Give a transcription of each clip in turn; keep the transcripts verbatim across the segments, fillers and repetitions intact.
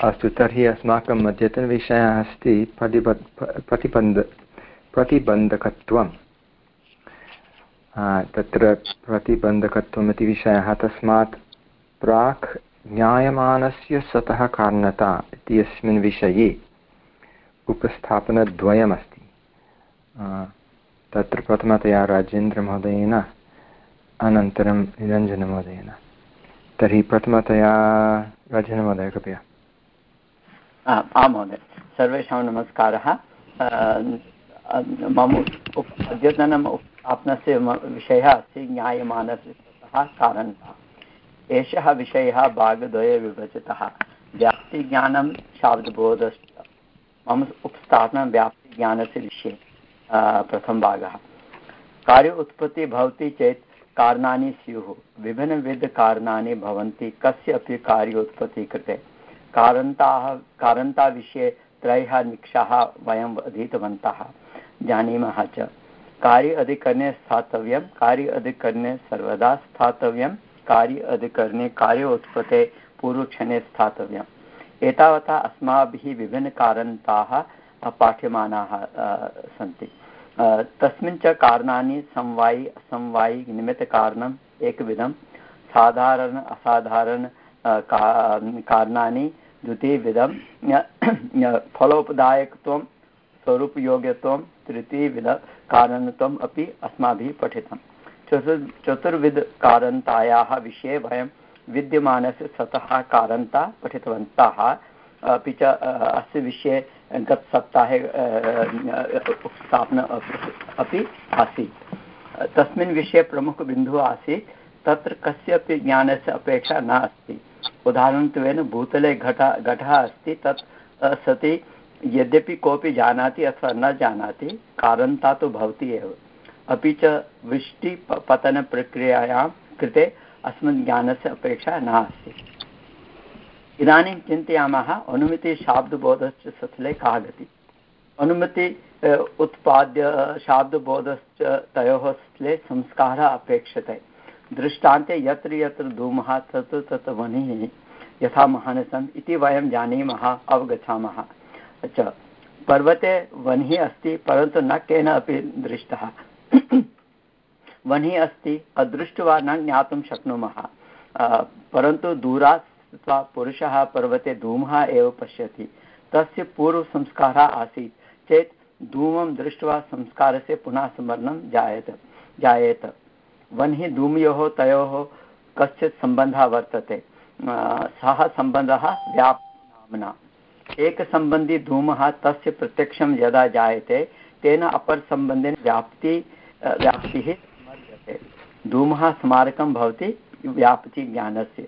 अस्तु, तर्हि अस्माकम् अद्यतनविषयः अस्ति प्रतिबद्ध प्रतिबन्ध प्रतिबन्धकत्वं। तत्र प्रतिबन्धकत्वम् इति विषयः, तस्मात् प्राक् ज्ञायमानस्य सतः कारणता इत्यस्मिन् विषये उपस्थापनद्वयमस्ति। तत्र प्रथमतया राजेन्द्रमहोदयेन अनन्तरं निरञ्जनमहोदयेन। तर्हि प्रथमतया राजेन्द्रमहोदय कृपया। आं महोदय, सर्वेषां नमस्कारः। मम अद्यतनम् उपस्थापनस्य विषयः अस्ति ज्ञायमानस्य सतः कारणता। एषः विषयः भागद्वये विभजितः, व्याप्तिज्ञानं शाब्दबोधश्च। मम उपस्थापनं व्याप्तिज्ञानस्य विषये। प्रथमभागः, कार्य उत्पत्तिः भवति चेत् कारणानि स्युः। विभिन्नविधकारणानि भवन्ति कस्य अपि कार्योत्पत्तिः कृते। कारणताः कारणताविषये त्रयः निकषाः वयम् अधीतवन्तः, जानीमः च। कार्य अधिकरणे स्थातव्यं, कार्य अधिकरणे सर्वदा स्थातव्यं, कार्य अधिकरणे कार्योत्पत्तेः पूर्वक्षणे स्थातव्यम्। एतावता अस्माभिः विभिन्नकारणताः पाठ्यमानाः सन्ति। तस्मिन् च कारणानि समवायि असमवायि निमित्तकारणम् एकविधं, साधारण असाधारण कारणानि द्वितीयविधं, फलोपदायकत्वं स्वरूपयोग्यत्वं तृतीयविधकारणत्वम् अपि अस्माभिः पठितं। चतुर् चतुर्विधकारणतायाः विषये वयं विद्यमानस्य सतः कारणता पठितवन्तः। अपि च अस्य विषये गतसप्ताहे उपस्थापना अपि आसीत्। तस्मिन् विषये प्रमुखबिन्दुः आसीत्, तत्र कस्यापि ज्ञानस्य अपेक्षा न अस्ति। उदाहरणत्वेन भूतले घट घटः अस्ति, तत् सति यद्यपि कोऽपि जानाति अथवा न जानाति, कारणता तु भवति एव। अपि च वृष्टिपतनप्रक्रियायां कृते अस्मिन् ज्ञानस्य अपेक्षा नास्ति। इदानीं चिन्तयामः, अनुमितिशाब्दबोधश्च स्थले का गतिः। अनुमिति उत्पाद्य शाब्दबोधश्च तयोः स्थले संस्कारः अपेक्षते। दृष्टान्ते यत्र यत्र धूमः तत्र तत्र वह्निः यथा महानसम् इति वयं जानीमः, अवगच्छामः च। पर्वते वह्निः अस्ति, परन्तु न केन अपि दृष्टः। वह्निः अस्ति, अदृष्ट्वा न ज्ञातुं शक्नुमः। परन्तु दूरात् पुरुषः पर्वते धूमः एव पश्यति, तस्य पूर्वसंस्कारः आसीत् चेत् धूमं दृष्ट्वा संस्कारस्य पुनः स्मरणं जायेत जायेत वह्निः धूमयोः तयोः कश्चित् सम्बन्धः वर्तते। सः सम्बन्धः व्याप्तिनाम्ना। एकसम्बन्धी धूमः तस्य प्रत्यक्षं यदा जायते, तेन अपरसम्बन्धेन व्याप्ति व्याप्तिः स्मर्यते। धूमः स्मारकं भवति व्याप्तिज्ञानस्य।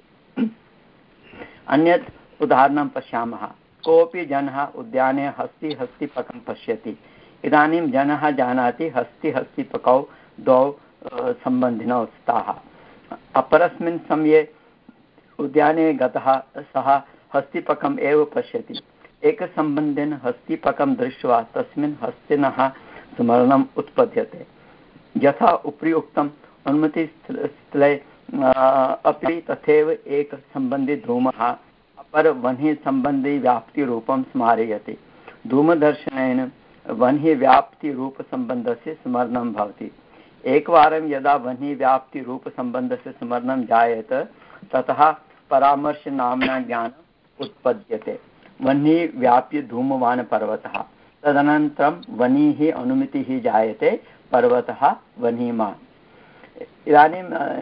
अन्यत् उदाहरणं पश्यामः। कोऽपि जनः उद्याने हस्ति हस्तिपकं पश्यति। इदानीं जनः जानाति हस्ति हस्तिपकौ द्वौ सम्बन्धिनौ स्तः। अपरस्मिन् समये उद्याने गतः सः हस्तिपकम् एव पश्यति। एकसम्बन्धेन हस्तिपकं दृष्ट्वा तस्मिन् हस्तिनः स्मरणम् उत्पद्यते। यथा उपरि उक्तम्, अनुमितिस्थले अपि तथैव एकसम्बन्धी धूमः अपर वह्निः सम्बन्धी व्याप्तिरूपं स्मारयति। धूमदर्शनेन वह्निः व्याप्तिरूपसम्बन्धस्य स्मरणं भवति। एकवारं यदा वह्निः व्याप्तिरूपसम्बन्धस्य स्मरणं जायेत, ततः परामर्शनाम्ना ज्ञानम् उत्पद्यते। वह्निः व्याप्य धूमवान् पर्वतः। तदनन्तरं वह्निः अनुमितिः जायते, पर्वतः वह्निमान्। इदानीं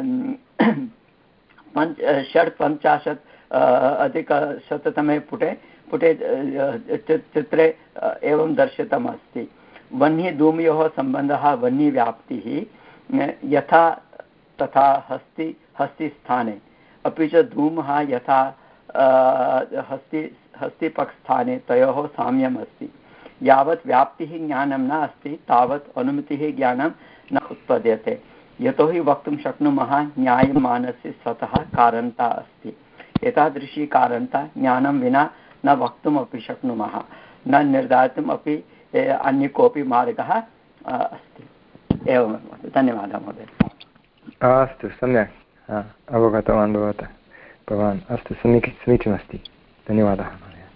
पञ्च षड्पञ्चाशत् अधिकशततमे पुटे पुटे चित्रे एवं दर्शितमस्ति। वह्निः धूमयोः सम्बन्धः वह्निव्याप्तिः यथा तथा हस्ति हस्तिस्थाने, अपि च धूमः यथा हस्ति हस्तिपक्षस्थाने तयोः साम्यम् अस्ति। यावत् व्याप्तिः ज्ञानं न अस्ति, तावत् अनुमितिः ज्ञानं न उत्पद्यते। यतोहि वक्तुं शक्नुमः, ज्ञायमानस्य स्वतः कारणता अस्ति। एतादृशी कारणता ज्ञानं विना न वक्तुमपि शक्नुमः, न निर्धातुम् अपि अन्य कोऽपि मार्गः अस्ति। एवं धन्यवादः महोदय। अस्तु, सम्यक् अवगतवान् भवतः भवान्। अस्तु, समीचीनं समीचीनमस्ति, धन्यवादः महोदय।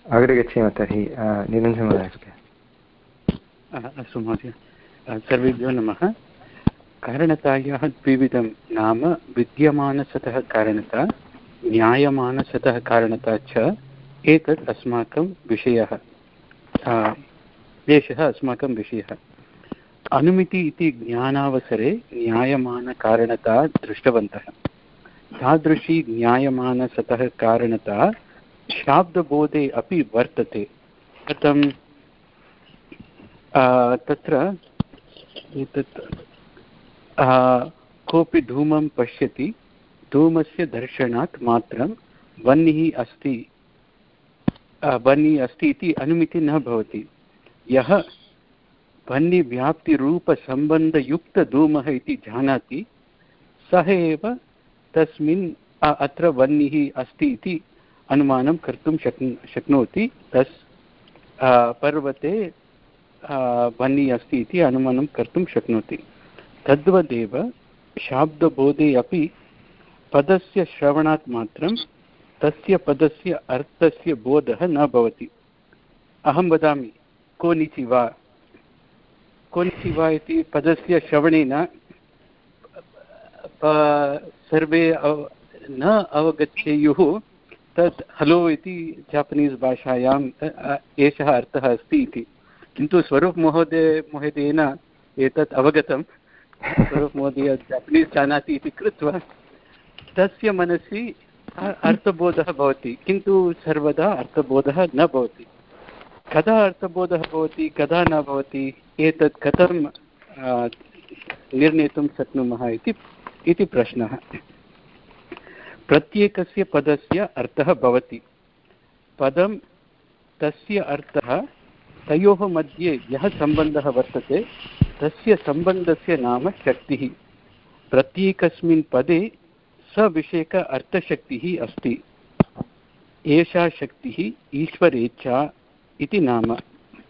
अग्रे गच्छेम तर्हि निरञ्जनमहोदय कृपया। अस्तु महोदय, सर्वेभ्यो नमः। कारणतायाः द्विविधं नाम विद्यमानसतः कारणता, न्यायमानसतः कारणता च। एतत् अस्माकं विषयः, एषः अस्माकं विषयः। अनुमिति इति ज्ञानावसरे न्यायमानकारणता दृष्टवन्तः। तादृशी न्यायमानसतः कारणता शाब्दबोधे अपि वर्तते। कथं? तत्र एतत् कोऽपि धूमं पश्यति, धूमस्य दर्शनात् मात्रं वह्निः अस्ति वह्निः अस्ति इति अनुमिति न भवति। यः वह्निव्याप्तिरूपसम्बन्धयुक्तधूमः इति जानाति सः एव तस्मिन् अत्र वह्निः अस्ति इति अनुमानं कर्तुं शक् शक्नोति तस् पर्वते वह्निः अस्ति इति अनुमानं कर्तुं शक्नोति। तद्वदेव शाब्दबोधे अपि पदस्य श्रवणात् मात्रं तस्य पदस्य अर्थस्य बोधः न भवति। अहं वदामि कोनिचिवा कोनिचिवा इति पदस्य श्रवणेन सर्वे न अवगच्छेयुः तत् हलो इति जापनीस् भाषायां एषः अर्थः अस्ति इति। किन्तु स्वरूप् महोदय महोदयेन एतत् अवगतं। स्वरूप् महोदय जापनीस् जानाति इति कृत्वा तस्य मनसि अर्थबोधः भवति, किन्तु सर्वदा अर्थबोधः न भवति। कदा अर्थबोधः भवति, कदा न भवति, एतत् कथं निर्णेतुं शक्नुमः इति इति प्रश्नः। प्रत्येकस्य पदस्य अर्थः भवति। पदं तस्य अर्थः तयोः मध्ये यः सम्बन्धः वर्तते तस्य सम्बन्धस्य नाम शक्तिः। प्रत्येकस्मिन् पदे सविषयक अर्थशक्तिः अस्ति। एषा शक्तिः ईश्वरेच्छा इति नाम।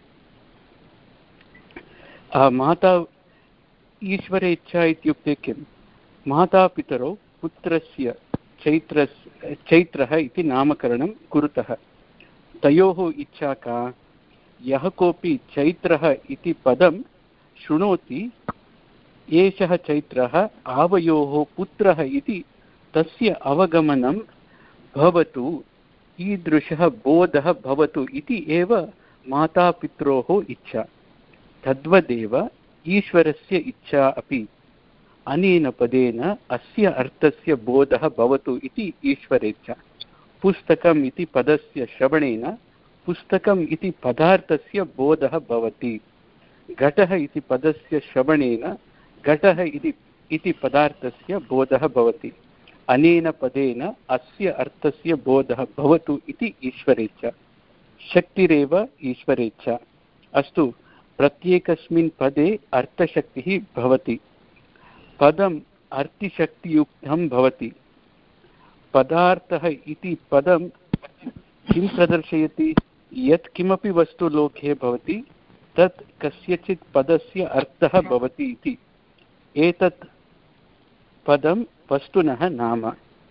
माता ईश्वरेच्छा इत्युक्ते किं? मातापितरौ पुत्रस्य चैत्रस्य चैत्रः इति नामकरणं कुरुतः। तयोः इच्छा का? यः कोऽपि चैत्रः इति पदं शृणोति एषः चैत्रः आवयोः पुत्रः इति तस्य अवगमनं भवतु, ईदृशः बोधः भवतु इति एव मातापित्रोः इच्छा। तद्वदेव ईश्वरस्य इच्छा अपि। अनेन पदेन अस्य अर्थस्य बोधः भवतु इति ईश्वरेच्छा। पुस्तकम् इति पदस्य श्रवणेन पुस्तकम् इति पदार्थस्य बोधः भवति। घटः इति पदस्य श्रवणेन घटः इति इति पदार्थस्य बोधः भवति। अनेन पदेन अस्य अर्थस्य बोधः भवतु इति ईश्वरेच्छा। शक्तिरेव ईश्वरेच्छा। अस्तु, प्रत्येकस्मिन् पदे अर्थशक्तिः भवति। पदम् अर्थिशक्तियुक्तं भवति। पदार्थः इति पदं किं प्रदर्शयति? यत् किमपि वस्तु लोके भवति तत् कस्यचित् पदस्य अर्थः भवति इति। एतत् पदं वस्तुनः नाम।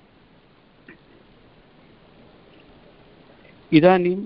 इदानीं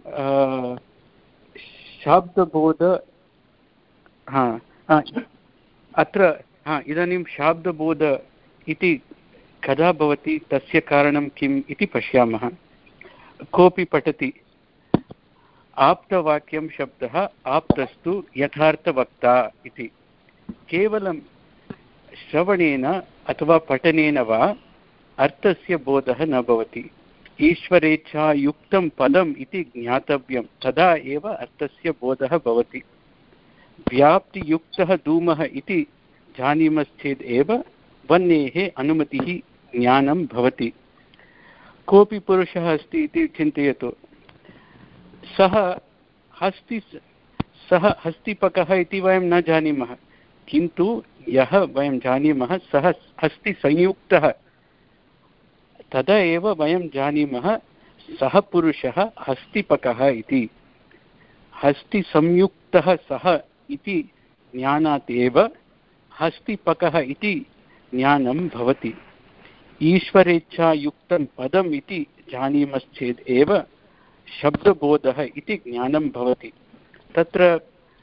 शाब्दबोध हा अत्र हा इदानीं शाब्दबोध इति कदा भवति, तस्य कारणं किम् इति पश्यामः। कोऽपि पठति आप्तवाक्यं शब्दः आप्तस्तु यथार्थवक्ता इति। केवलं श्रवणेन अथवा पठनेन वा अर्थस्य बोधः न भवति। ईश्वरेच्छायुक्तं पदम् इति ज्ञातव्यं, तदा एव अर्थस्य बोधः भवति। व्याप्तियुक्तः धूमः इति जानीमश्चेत् एव वह्नेः अनुमतिः ज्ञानं भवति। कोऽपि पुरुषः अस्ति इति चिन्तयतु। सः हस्ति सः हस्तिपकः इति वयं न जानीमः, किन्तु यः वयं जानीमः सः हस्तिसंयुक्तः, तदा एव वयं जानीमः सः पुरुषः हस्तिपकः इति। हस्तिसंयुक्तः सः इति ज्ञानात् एव हस्तिपकः इति ज्ञानं भवति। ईश्वरेच्छायुक्तं पदम् इति जानीमश्चेत् एव शब्दबोधः इति ज्ञानं भवति। तत्र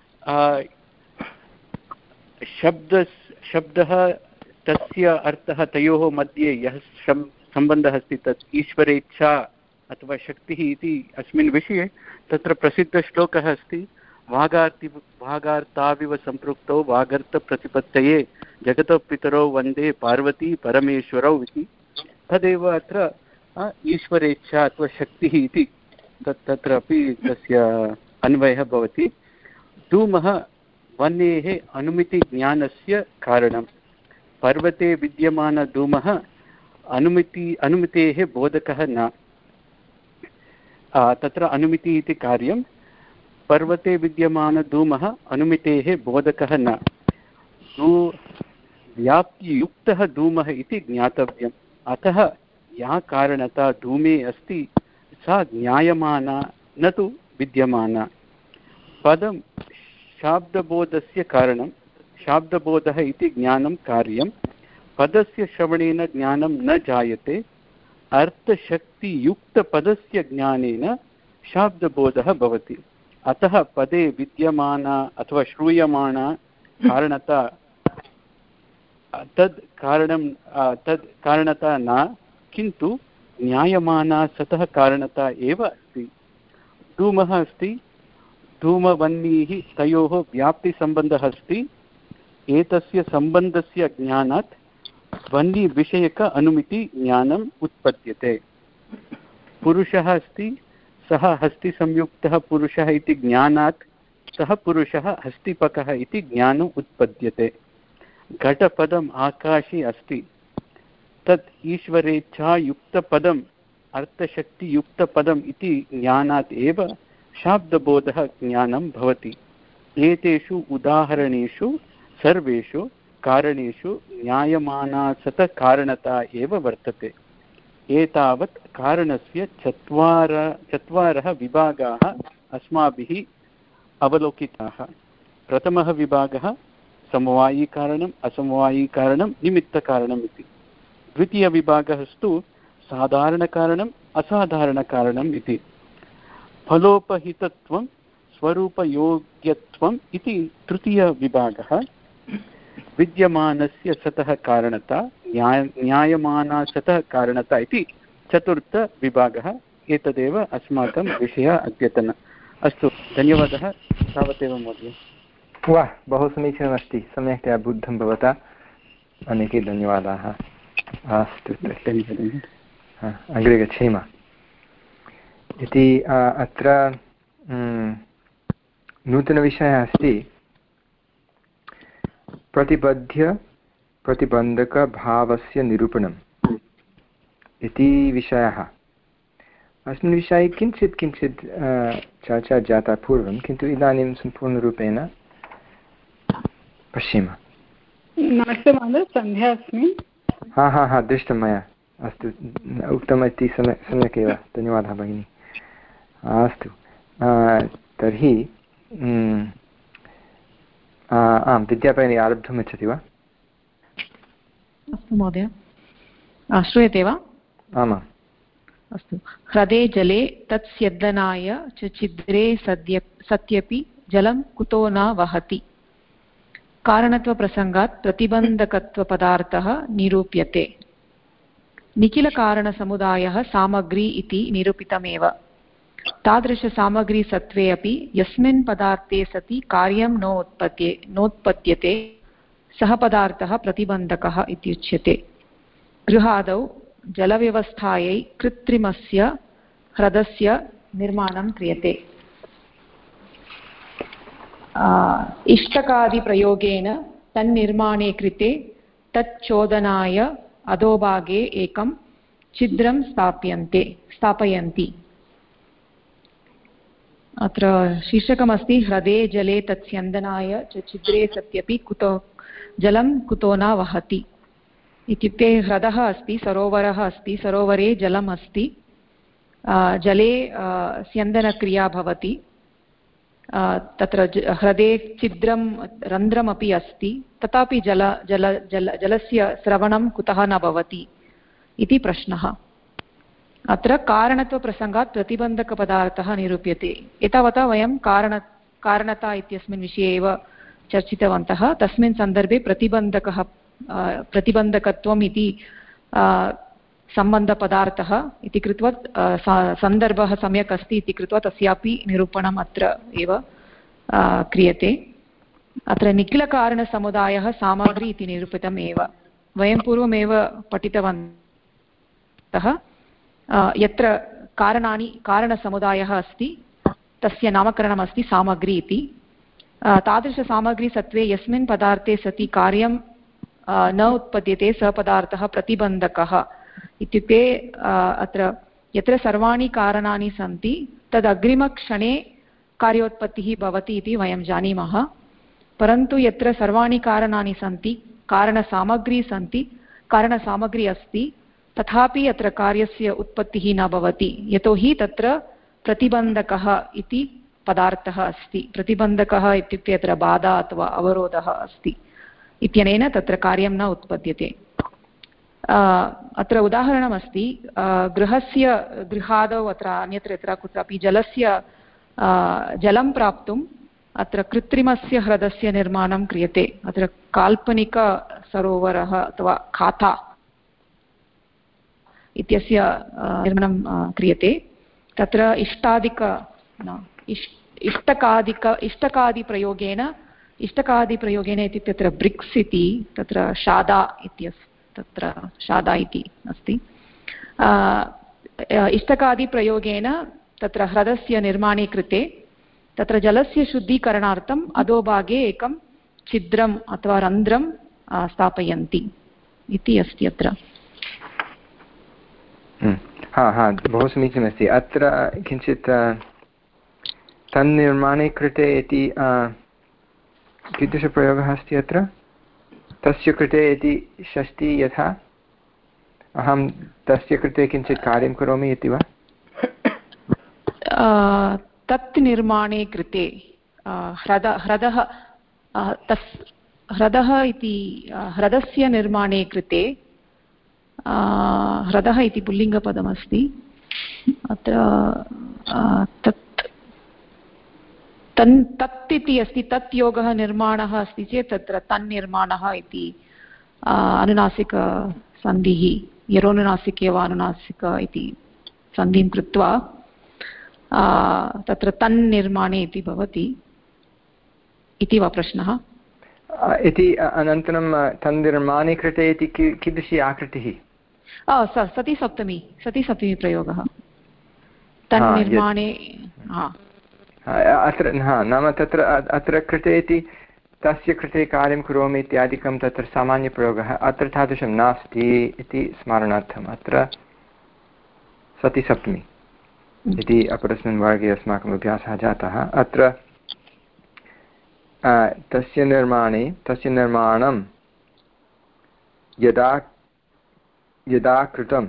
शब्द शब्दः तस्य अर्थः तयोः मध्ये यः सम्बन्धः अस्ति तत् ईश्वरेच्छा अथवा शक्तिः इति अस्मिन् विषये तत्र प्रसिद्धश्लोकः अस्ति, वागार्ति वागार्ताविव सम्पृक्तौ वागर्थप्रतिपत्तये जगतः पितरौ वन्दे पार्वती परमेश्वरौ इति। तदेव अत्र ईश्वरेच्छा अथवा शक्तिः इति तत् तत्र अपि तस्य अन्वयः भवति। धूमः वह्नेः अनुमितिज्ञानस्य कारणं। पर्वते विद्यमानधूमः अनुमिति अनुमितेः बोधकः न। तत्र अनुमिति इति कार्यं, पर्वते विद्यमानधूमः अनुमितेः बोधकः न। धू व्याप्तियुक्तः धूमः इति ज्ञातव्यम्। अतः या कारणता धूमे अस्ति सा ज्ञायमाना न तु विद्यमाना। पदं शाब्दबोधस्य कारणं, शाब्दबोधः इति ज्ञानं कार्यं। पदस्य श्रवणेन ज्ञानं न जायते, अर्थशक्तियुक्तपदस्य ज्ञानेन शाब्दबोधः भवति। अतः पदे विद्यमाना अथवा श्रूयमाणा कारणता तद् कारणं तद् कारणता न, किन्तु ज्ञायमाना सतः कारणता एव अस्ति। धूमः अस्ति, धूमवह्निः, तयोः व्याप्तिसम्बन्धः अस्ति। एतस्य सम्बन्धस्य ज्ञानात् वह्निविषयक अनुमिति ज्ञानम् उत्पद्यते। पुरुषः अस्ति, सः हस्तिसंयुक्तः पुरुषः इति ज्ञानात् सः पुरुषः हस्तिपकः इति ज्ञानम् उत्पद्यते। घटपदम् आकाशे अस्ति, तत् ईश्वरेच्छायुक्तपदम् अर्थशक्तियुक्तपदम् इति ज्ञानात् एव शाब्दबोधः ज्ञानं भवति। एतेषु उदाहरणेषु सर्वेषु कारणेषु ज्ञायमाना सतकारणता एव वर्तते। एतावत् कारणस्य चत्वार चत्वारः विभागाः अस्माभिः अवलोकिताः। प्रथमः विभागः समवायिकारणम्, असमवायिकारणं, निमित्तकारणम् इति। द्वितीयविभागस्तु साधारणकारणम्, असाधारणकारणम् इति। फलोपहितत्वं, स्वरूपयोग्यत्वम् इति तृतीयविभागः। विद्यमानस्य सतः कारणता, न्याय न्यायमाना सतः कारणता इति चतुर्थविभागः। एतदेव अस्माकं विषयः अद्यतन। अस्तु, धन्यवादः। तावदेव महोदय। वाह, बहु समीचीनमस्ति, सम्यक्तया बुद्धं भवता, अनेके धन्यवादाः। अस्तु, अग्रे गच्छेम। इति अत्र नूतनविषयः अस्ति प्रतिबद्ध्य प्रतिबन्धकभावस्य निरूपणम् इति विषयः। अस्मिन् विषये किञ्चित् किञ्चित् चर्चा जाता पूर्वं, किन्तु इदानीं सम्पूर्णरूपेण पश्येम। नमस्ते महोदय, सन्ध्या अस्मि। हा हा हा दृष्टं मया। अस्तु, उक्तमिति सम्यक् सम्यक् एव, धन्यवादः भगिनी। अस्तु, तर्हि आं विद्यापयनी आरब्धुम् इच्छति वा? अस्तु महोदय, श्रूयते वा? आमाम्। अस्तु। ह्रदे जले तत्स्यन्दनाय च छिद्रे सद्य सत्यपि जलं कुतो न वहति। कारणत्वप्रसङ्गात् प्रतिबन्धकत्वपदार्थः निरूप्यते। निखिलकारणसमुदायः सामग्री इति निरूपितमेव। तादृशसामग्रीसत्त्वे अपि यस्मिन् पदार्थे सति कार्यं नोत्पद्ये नोत्पद्यते सः पदार्थः प्रतिबन्धकः इत्युच्यते। गृहादौ जलव्यवस्थायै कृत्रिमस्य ह्रदस्य निर्माणं क्रियते। इष्टकादिप्रयोगेन तन्निर्माणे कृते तच्चोदनाय अधोभागे एकं छिद्रं स्थाप्यन्ते स्थापयन्ति। अत्र शीर्षकमस्ति ह्रदे जले तत्स्यन्दनाय च छिद्रे सत्यपि कुतो जलं कुतो न वहति। इत्युक्ते ह्रदः अस्ति, सरोवरः अस्ति, सरोवरे जलम् अस्ति, जले स्यन्दनक्रिया भवति, तत्र ह्रदे छिद्रं रन्ध्रमपि अस्ति, तथापि जल जल जल जलस्य स्रवणं कुतः न भवति इति प्रश्नः। अत्र कारणत्वप्रसङ्गात् प्रतिबन्धकपदार्थः निरूप्यते। एतावता वयं कारण कारणता इत्यस्मिन् विषये एव चर्चितवन्तः। तस्मिन् सन्दर्भे प्रतिबन्धकः प्रतिबन्धकत्वम् इति सम्बन्धपदार्थः इति कृत्वा सन्दर्भः सम्यक् अस्ति इति कृत्वा तस्यापि निरूपणम् अत्र एव क्रियते। अत्र निखिलकारणसमुदायः सामग्री इति निरूपितम् एव। वयं पूर्वमेव पठितवन्तः यत्र कारणानि कारणसमुदायः अस्ति तस्य नामकरणमस्ति सामग्री इति। तादृशसामग्रीसत्त्वे यस्मिन् पदार्थे सति कार्यं न उत्पद्यते सः पदार्थः प्रतिबन्धकः। इत्युक्ते अत्र यत्र सर्वाणि कारणानि सन्ति तद् अग्रिमक्षणे कार्योत्पत्तिः भवति इति वयं जानीमः। परन्तु यत्र सर्वाणि कारणानि सन्ति कारणसामग्री सन्ति कारणसामग्री अस्ति तथापि अत्र कार्यस्य उत्पत्तिः न भवति, यतोहि तत्र प्रतिबन्धकः इति पदार्थः अस्ति। प्रतिबन्धकः इत्युक्ते अत्र बाधा अथवा अवरोधः अस्ति इत्यनेन तत्र कार्यं न उत्पद्यते। अत्र उदाहरणमस्ति, गृहस्य गृहादौ अत्र अन्यत्र यत्र कुत्रापि जलस्य जलं प्राप्तुम् अत्र कृत्रिमस्य ह्रदस्य निर्माणं क्रियते। अत्र काल्पनिकसरोवरः अथवा खाता इत्यस्य निर्माणं क्रियते। तत्र इष्टादिक इष्टकादिक इष्टकादिप्रयोगेन इष्टकादिप्रयोगेन इत्युक्ते तत्र ब्रिक्स् इति तत्र शादा इत्यस्य तत्र शादा इति अस्ति। इष्टकादिप्रयोगेन तत्र ह्रदस्य निर्माणे कृते तत्र जलस्य शुद्धीकरणार्थम् अधोभागे एकं छिद्रम् अथवा रन्ध्रं स्थापयन्ति इति अस्ति अत्र। हा हा बहु समीचीनमस्ति। अत्र किञ्चित् तन्निर्माणे कृते इति कीदृशप्रयोगः अस्ति अत्र? तस्य कृते इति षष्ठी यथा अहं तस्य कृते किञ्चित् कार्यं करोमि इति वा? तत् निर्माणे कृते ह्रद ह्रदः तस् ह्रदः इति ह्रदस्य निर्माणे कृते ह्रदः इति पुल्लिङ्गपदमस्ति। अत्र तत् तन् तत् इति अस्ति। तत् योगः निर्माणः अस्ति चेत् तत्र तन्निर्माणः इति अनुनासिकसन्धिः यरोनुनासिके वा अनुनासिक इति सन्धिं कृत्वा तत्र तन्निर्माणे इति भवति इति वा प्रश्नः? इति अनन्तरं तन्निर्माणे कृते इति कीदृशी आकृतिः? सति सप्तमी सति सप्तमी प्रयोगः तन्निर्माणे। अत्र हा नाम तत्र अत्र कृते इति तस्य कृते कार्यं करोमि इत्यादिकं तत्र सामान्यप्रयोगः। अत्र तादृशं नास्ति इति स्मरणार्थम् अत्र सति सप्तमी इति अपरस्मिन् वर्गे अस्माकम् अभ्यासः जातः। अत्र तस्य निर्माणे तस्य निर्माणं यदा यदा कृतं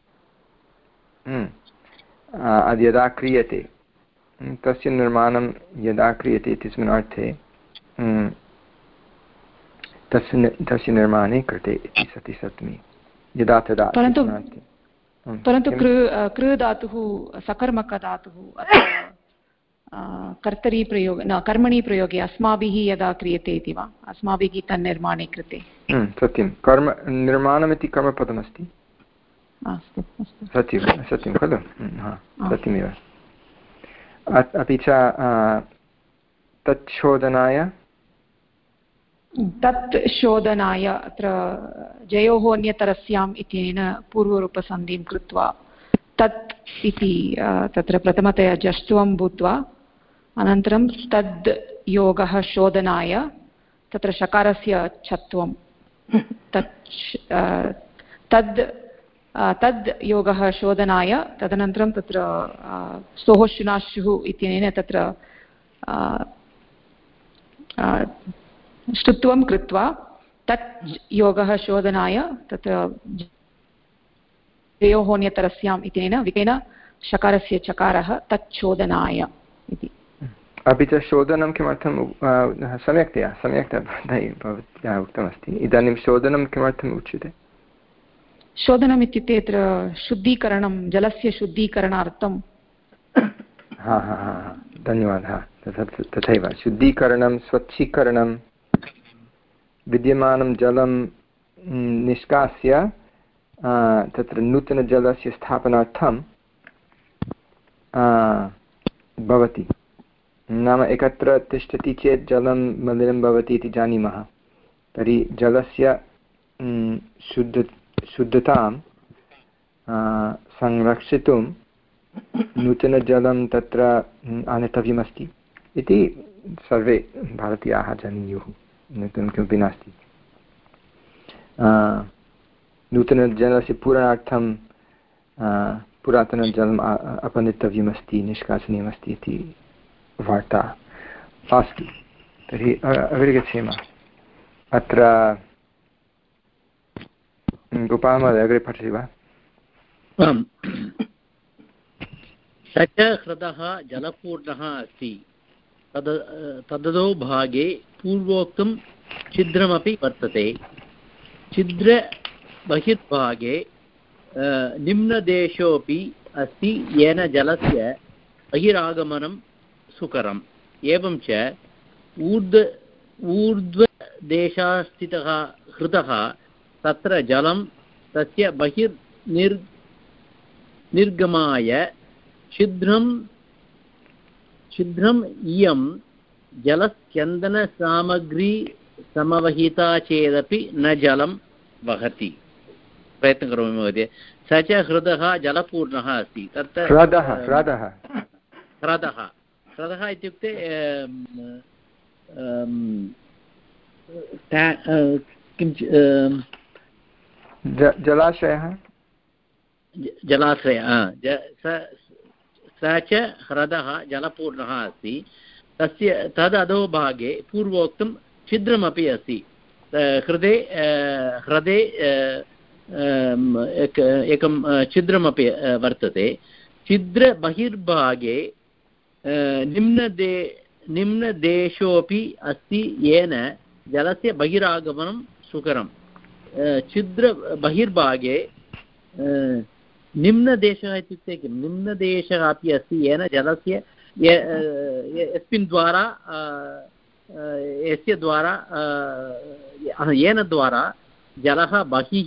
यदा क्रियते तस्य निर्माणं यदा क्रियते इत्यस्मिन् अर्थे तस्य तस्य निर्माणे कृते इति सति सप्तमी यदा तदा। परन्तु परन्तु कृ कृ धातुः सकर्मकधातुः कर्तरी प्रयोग न कर्मणि प्रयोगे अस्माभिः यदा क्रियते इति वा? अस्माभिः तन्निर्माणे कृते सत्यं कर्म निर्माणमिति कर्मपदमस्ति। अस्तु अस्तु सत्यं सत्यं खलु? हा सत्यमेव। अपि च तत् शोधनाय तत् शोधनाय अत्र जयोः अन्यतरस्याम् इत्यनेन पूर्वरूपसन्धिं कृत्वा तत् इति तत्र प्रथमतया जष्ट्वं भूत्वा अनन्तरं तद् योगः शोधनाय तत्र शकारस्य छत्वं तत् तद् तद् योगः शोधनाय तदनन्तरं तत्र स्तोः शुनाशुः इत्यनेन तत्र ष्टुत्वं कृत्वा तत् योगः शोधनाय तत्र जयोहोन्यतरस्याम् इत्यनेन विकेन शकारस्य चकारः तत् शोधनाय इति। अपि च शोधनं किमर्थं सम्यक्तया सम्यक्तया भवत्या उक्तमस्ति। इदानीं शोधनं किमर्थम् उच्यते? शोधनम् इत्युक्ते अत्र शुद्धीकरणं जलस्य शुद्धीकरणार्थं हा हा हा धन्यवादः तथैव शुद्धीकरणं स्वच्छीकरणं विद्यमानं जलं निष्कास्य तत्र नूतनजलस्य स्थापनार्थं भवति नाम एकत्र तिष्ठति चेत् जलं मलिनं भवति इति जानीमः तर्हि जलस्य शुद्ध शुद्धतां संरक्षितुं नूतनजलं तत्र आनेतव्यमस्ति इति सर्वे भारतीयाः जानीयुः नूतनं किमपि नास्ति नूतनजलस्य पूरणार्थं पुरातनजलम् अपनेतव्यमस्ति निष्कासनीयमस्ति इति वार्ता अस्ति तर्हि अग्रे गच्छेम अत्र गोपालमहोदय अग्रे पठति वा स च हृदः जलपूर्णः अस्ति तद तददो भागे पूर्वोक्तं छिद्रमपि वर्तते छिद्र बहिर्भागे निम्नदेशोऽपि अस्ति येन जलस्य बहिरागमनं सुकरम् एवं च ऊर्ध्व ऊर्ध्वदेशास्थितः हृदः तत्र जलं तस्य बहिर्निर् निर्गमाय छिद्रं छिद्रम् इयं जलस्यन्दनसामग्री समवहिता चेदपि न जलं वहति प्रयत्नं करोमि महोदय स च हृदः जलपूर्णः अस्ति तत्र ह्रदः ह्रदः ह्रदः ह्रदः इत्युक्ते जलाशयः जलाशयः स च ह्रदः जलपूर्णः अस्ति तस्य तद् अधोभागे पूर्वोक्तं छिद्रमपि अस्ति हृदे हृदे एकं छिद्रमपि वर्तते छिद्रबहिर्भागे निम्नदे निम्नदेशोऽपि अस्ति येन जलस्य बहिरागमनं सुकरं छिद्रबहिर्भागे निम्नदेशः इत्युक्ते किं निम्नदेशः अपि अस्ति येन जलस्य यस्मिन् द्वारा यस्य द्वारा येन द्वारा जलः बहिः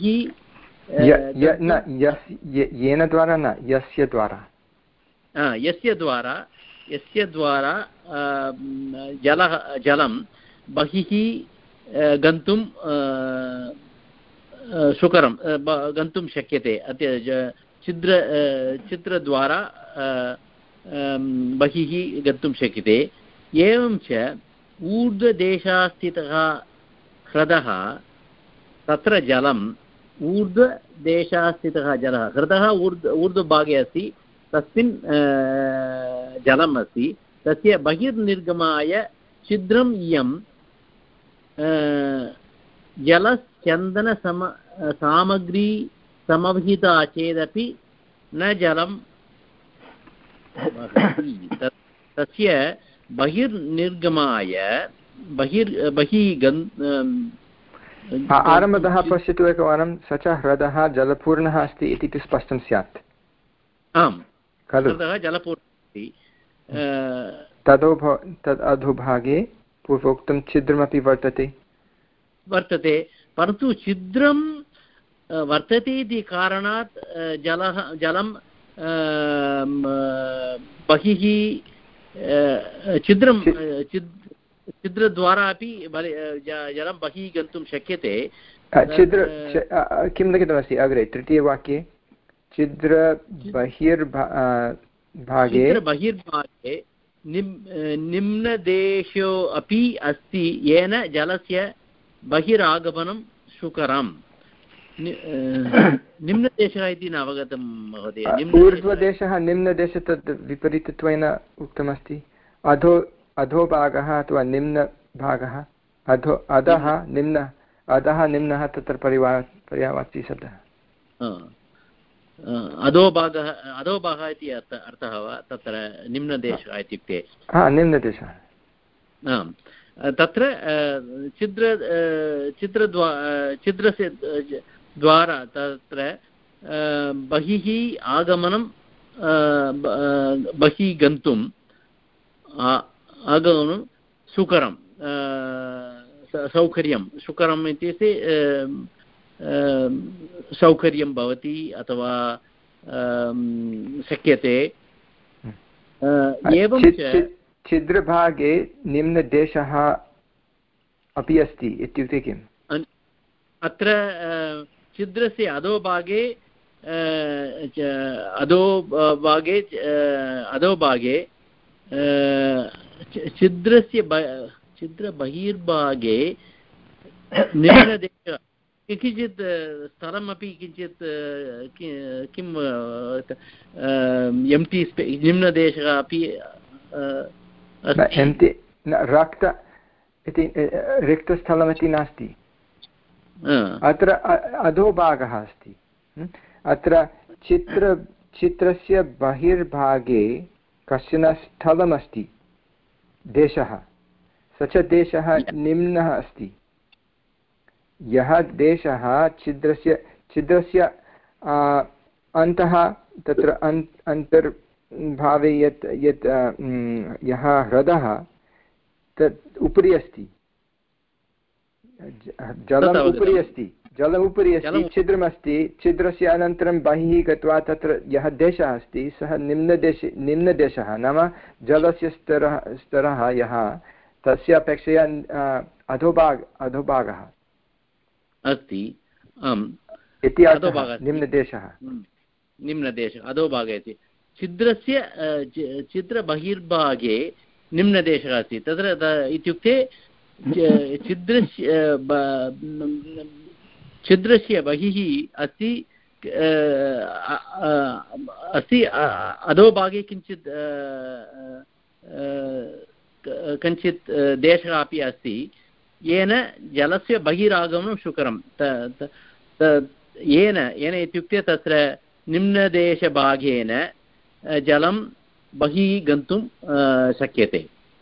येन द्वारा न यस्य द्वारा यस्य द्वारा यस्य द्वारा जलः जलं बहिः गन्तुं सुकरं गन्तुं शक्यते अद्य छिद्र छिद्रद्वारा बहिः गन्तुं शक्यते एवं च ऊर्ध्वदेशास्थितः ह्रदः तत्र जलम् ऊर्ध्वदेशास्थितः जलः ह्रदः ऊर्ध्व ऊर्ध्वभागे अस्ति तस्मिन् जलम् अस्ति तस्य बहिर्निर्गमाय छिद्रम् इयं जलस्यन्दनसम सामग्री समवहिता चेदपि न जलं तस्य बहिर्निर्गमाय बहिर् बहिः गन् आरम्भतः पश्यतु एकवारं स च ह्रदः जलपूर्णः अस्ति इति तु स्पष्टं स्यात् आम् खलु जलपूर्णः अस्ति तदोभ तद् अधोभागे पूर्वोक्तं छिद्रमपि वर्तते वर्तते परन्तु छिद्रं वर्तते इति कारणात् जलः जलं बहिः छिद्रं छिद्रद्वारा अपि जलं बहिः गन्तुं शक्यते छिद्र किं लिखितमस्ति अग्रे तृतीयवाक्ये छिद्र बहिर्भागे बहिर्भागे निम्नदेशो अपि अस्ति येन जलस्य बहिरागमनं सुकरम् निम्नदेशः इति न अवगतं महोदय ऊर्ध्वदेशः निम्नदेशः तद् विपरीतत्वेन उक्तमस्ति अधो अधोभागः अथवा निम्नभागः अधो अधः निम्न अधः निम्नः तत्र परिवा पर्यावाची शब्दः अधोभागः अधोभागः इति अर्थः वा तत्र निम्नदेशः इत्युक्ते हा निम्नदेशः आम् तत्र छिद्र छिद्रद्वा छिद्रस्य द्वारा तत्र बहिः आगमनं बहिः गन्तुं आगमनं सुकरं सौकर्यं सुकरम् इत्युक्ते सौकर्यं भवति अथवा शक्यते। एवं छिद्रभागे निम्नदेशः अपि अस्ति इत्युक्ते किम्? अत्र छिद्रस्य अधोभागे अधोभागे अधोभागे छिद्रस्य छिद्रबहिर्भागे निम्नदेशः किञ्चित् स्थलमपि किञ्चित् किं एम्टी स्पे निम्नदेशः अपि रक्त इति रिक्तस्थलमिति नास्ति। अत्र अधोभागः अस्ति। अत्र चित्र चित्रस्य बहिर्भागे कश्चन स्थलमस्ति, देशः। स च देशः निम्नः अस्ति। यः देशः छिद्रस्य छिद्रस्य अन्तः तत्र अन्तर्भावे यत् यत् यः ह्रदः तत् उपरि अस्ति, जलम् उपरि अस्ति जलम् उपरि अस्ति छिद्रमस्ति। छिद्रस्य अनन्तरं बहिः गत्वा तत्र यः देशः अस्ति सः निम्नदेशे निम्नदेशः नाम जलस्य स्तरः स्तरः यः तस्य अपेक्षया अधोभाग अधोभागः अस्ति। आम् इति अधोभागः निम्नदेशः निम्नदेशः अधोभागे अस्ति। छिद्रस्य छिद्रबहिर्भागे निम्नदेशः अस्ति। तत्र इत्युक्ते छिद्रस्य छिद्रस्य बहिः अस्ति अस्ति अधोभागे किञ्चित् कञ्चित् देशः अपि अस्ति येन जलस्य बहिरागमनं सुकरं येन येन इत्युक्ते तत्र निम्नदेशभागेन जलं बहिः गन्तुं शक्यते।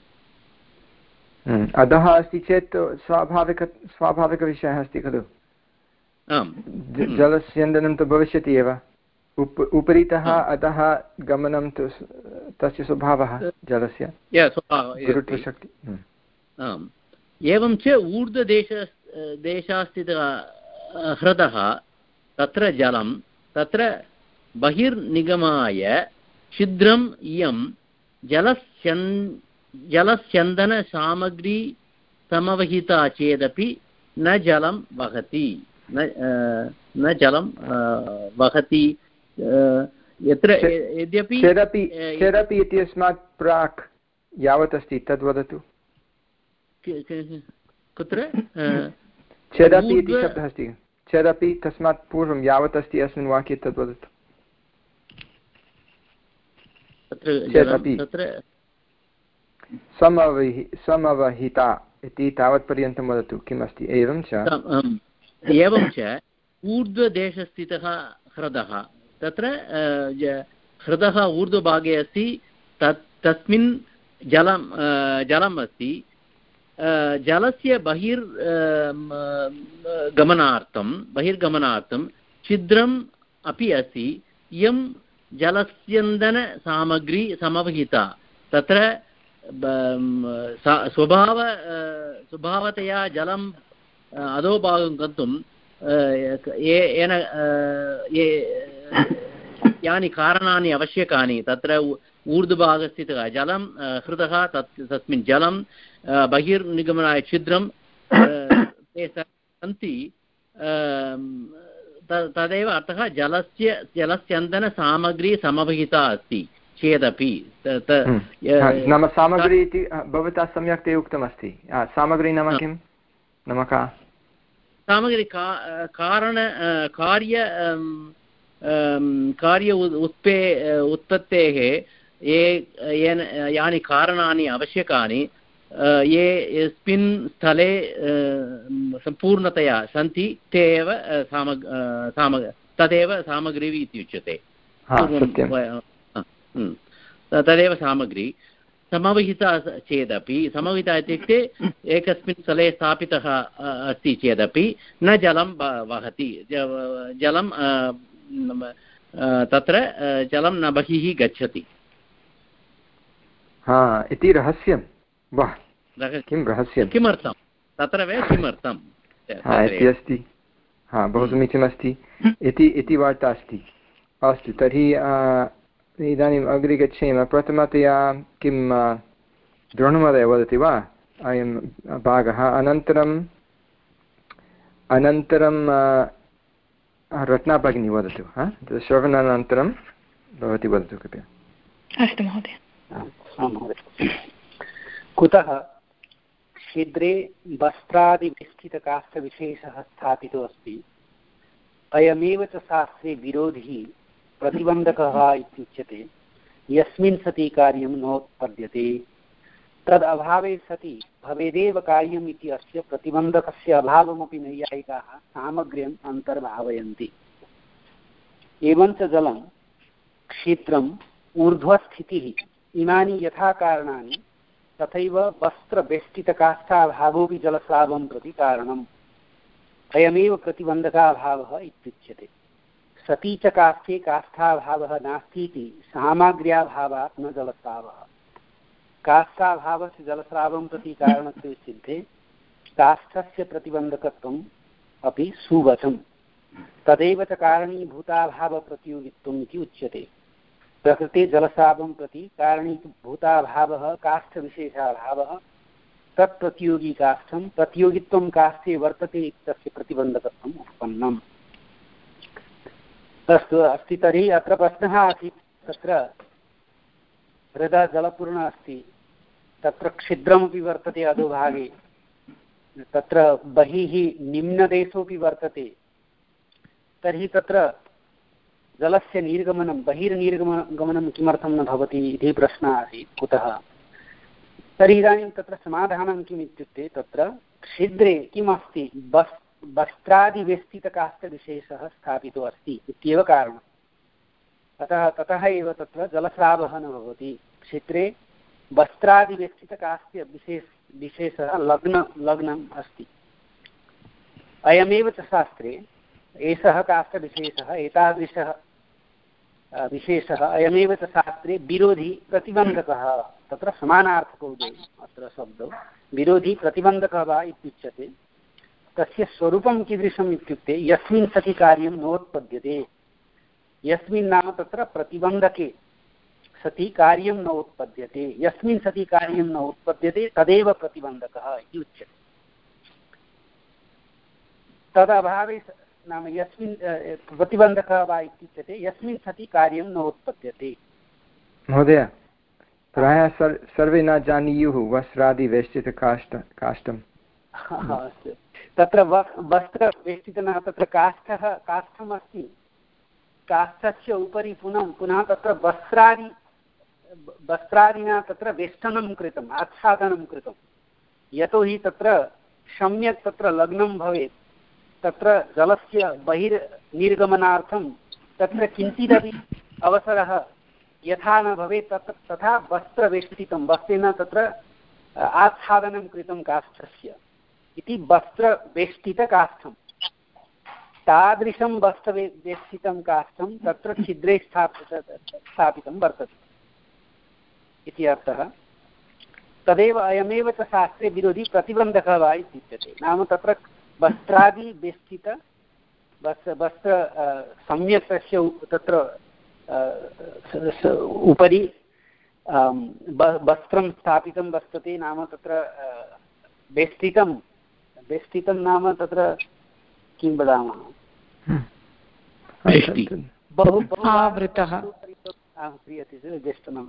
अधः अस्ति चेत् स्वाभाविक स्वाभाविकविषयः अस्ति खलु। आम् जलस्यन्दनं तु भविष्यति एव। उप उपरितः अधः गमनं तु तस्य स्वभावः जलस्य गुरुत्वशक्ति। आम् एवं च ऊर्ध्वदेश देशास्थितः ह्रदः तत्र जलं तत्र बहिर्निगमाय छिद्रम् इयं जलस्यन् जलस्यन्दनसामग्री समवहिता चेदपि न जलं वहति न न जलं वहति। यत्र यद्यपि चेदपि चेदपि इत्यस्मात् प्राक् यावत् अस्ति तद् वदतु। कुत्र चेदपि इति शब्दः अस्ति। चेदपि तस्मात् पूर्वं यावत् अस्ति अस्मिन् वाक्ये तद् वदतु। चेदपि समवहि समवहिता इति तावत्पर्यन्तं वदतु किम् अस्ति। एवं च एवं च ऊर्ध्वदेशस्थितः ह्रदः तत्र ह्रदः ऊर्ध्वभागे अस्ति। तत् तस्मिन् जलं जलम् अस्ति। जलस्य बहिर् गमनार्थं बहिर्गमनार्थं छिद्रम् अपि अस्ति। इयं जलस्यन्दनसामग्री समवहिता तत्र स्वभाव स्वभावतया जलम् अधोभागं गन्तुं येन ये यानि कारणानि आवश्यकानि तत्र ऊर्ध्वभागस्थितः जलं ह्रदः तत् तस्मिन् जलं बहिर्निगमनाय छिद्रं ते सन्ति। तदेव अर्थः जलस्य जलस्यन्दनसामग्री समवहिता अस्ति चेदपि नाम सामग्री इति भवता सम्यक्तया उक्तमस्ति। सामग्री नाम किं नाम का सामग्री का कारण कार्य कार्य उत्पे उत्पत्तेः ये येन यानि कारणानि आवश्यकानि ये यस्मिन् स्थले सम्पूर्णतया सन्ति ते एव सामग् सामग तदेव सामग्री इति उच्यते। तदेव सामग्री समवहिता चेदपि समवहिता इत्युक्ते एकस्मिन् स्थले स्थापितः अस्ति चेदपि न जलं वहति जलं तत्र जलं न बहिः गच्छति हा इति रहस्यं वाह किं रहस्यं किमर्थं तत्र वे किमर्थं इति अस्ति हा बहु समीचीनमस्ति इति इति वार्ता अस्ति अस्तु तर्हि इदानीम् अग्रे गच्छेम प्रथमतया किं द्रोणमहोदय वदति वा अयं भागः अनन्तरम् अनन्तरं रत्नाभगिनी वदतु हा श्रवणानन्तरं भवती वदतु कृपया अस्तु महोदय कुतः छिद्रे वस्त्रादिविस्थितकाष्ठविशेषः स्थापितो अस्ति अयमेव च शास्त्रे विरोधी प्रतिबन्धकः इत्युच्यते यस्मिन् सति कार्यं नोत्पद्यते तद् अभावे सति भवेदेव कार्यम् इति अस्य प्रतिबन्धकस्य अभावमपि नैयायिकाः सामग्र्यम् अन्तर्भावयन्ति एवञ्च जलं क्षेत्रम् ऊर्ध्वस्थितिः इमानि यथा कारणानि तथैव वस्त्रवेष्टितकाष्ठाभावोऽपि जलस्रावं प्रति कारणम् अयमेव प्रतिबन्धकाभावः इत्युच्यते सती च काष्ठे काष्ठाभावः नास्तीति सामग्र्याभावात् न जलस्रावः काष्ठाभावस्य जलस्रावं प्रति कारणत्वे सिद्धे काष्ठस्य प्रतिबन्धकत्वम् अपि सुवचम् तदेव च कारणीभूताभावप्रतियोगित्वम् इति उच्यते प्रकृते जलस्रावं प्रति कारणीभूताभावः काष्ठविशेषाभावः तत्प्रतियोगी काष्ठं प्रतियोगित्वं काष्ठे वर्तते इत्यस्य प्रतिबन्धकत्वम् उत्पन्नम् अस्तु अस्ति तर्हि अत्र प्रश्नः आसीत् तत्र हृदा जलपूर्णः अस्ति तत्र छिद्रमपि वर्तते अधोभागे तत्र बहिः निम्नदेशोऽपि वर्तते तर्हि तत्र जलस्य निर्गमनं बहिर्निर्गमन गमनं किमर्थं न भवति इति प्रश्नः आसीत् कुतः तर्हि इदानीं तत्र समाधानं किम् इत्युक्ते तत्र छिद्रे किमस्ति वस् वस्त्रादिवेष्टितकाष्ठविशेषः स्थापितो अस्ति इत्येव कारणम् अतः ततः एव तत्र जलस्रावः न भवति क्षेत्रे वस्त्रादिवेष्टितकाष्ठविशेष विशेषः लग्न लग्नम् अस्ति अयमेव च शास्त्रे एषः काष्ठविशेषः एतादृशः विशेषः अयमेव च शास्त्रे विरोधी प्रतिबन्धकः तत्र समानार्थकौ अत्र शब्दौ विरोधी प्रतिबन्धकः वा इत्युच्यते तस्य स्वरूपं कीदृशम् इत्युक्ते यस्मिन् सति कार्यं नोत्पद्यते यस्मिन् नाम तत्र प्रतिबन्धके सति कार्यं न उत्पद्यते यस्मिन् सति कार्यं न उत्पद्यते तदेव प्रतिबन्धकः इति उच्यते तदभावे नाम यस्मिन् प्रतिबन्धकः वा इत्युच्यते यस्मिन् सति कार्यं न उत्पद्यते महोदय प्रायः सर्वे न जानीयुः वस्त्रादिवेष्टितकाष्ठ काष्ठं तत्र वस्त्रवेष्टितः तत्र काष्ठः काष्ठमस्ति काष्ठस्य उपरि पुनः पुनः तत्र वस्त्रादि वस्त्रादिना तत्र वेष्टनं कृतम् आच्छादनं कृतं यतोहि तत्र सम्यक् तत्र लग्नं भवेत् तत्र जलस्य बहिर्निर्गमनार्थं तत्र किञ्चिदपि अवसरः यथा न भवेत् तत्र तथा वस्त्रवेष्टितं वस्त्रेण तत्र आच्छादनं कृतं काष्ठस्य इति वस्त्रवेष्टितकाष्ठं तादृशं वस्त्रवेष्टितं काष्ठं तत्र छिद्रे स्थापित स्थापितं वर्तते इति अर्थः तदेव अयमेव च शास्त्रे विरोधी प्रतिबन्धकः वा इत्युच्यते नाम तत्र वस्त्रादिवेष्टित वस्त्र वस्त्र सम्यक् तस्य तत्र उपरि वस्त्रं स्थापितं वर्तते नाम तत्र वेष्टितं वेष्टितं नाम तत्र किं वदामः बहु आवृतः क्रियते चेत् वेष्टनम्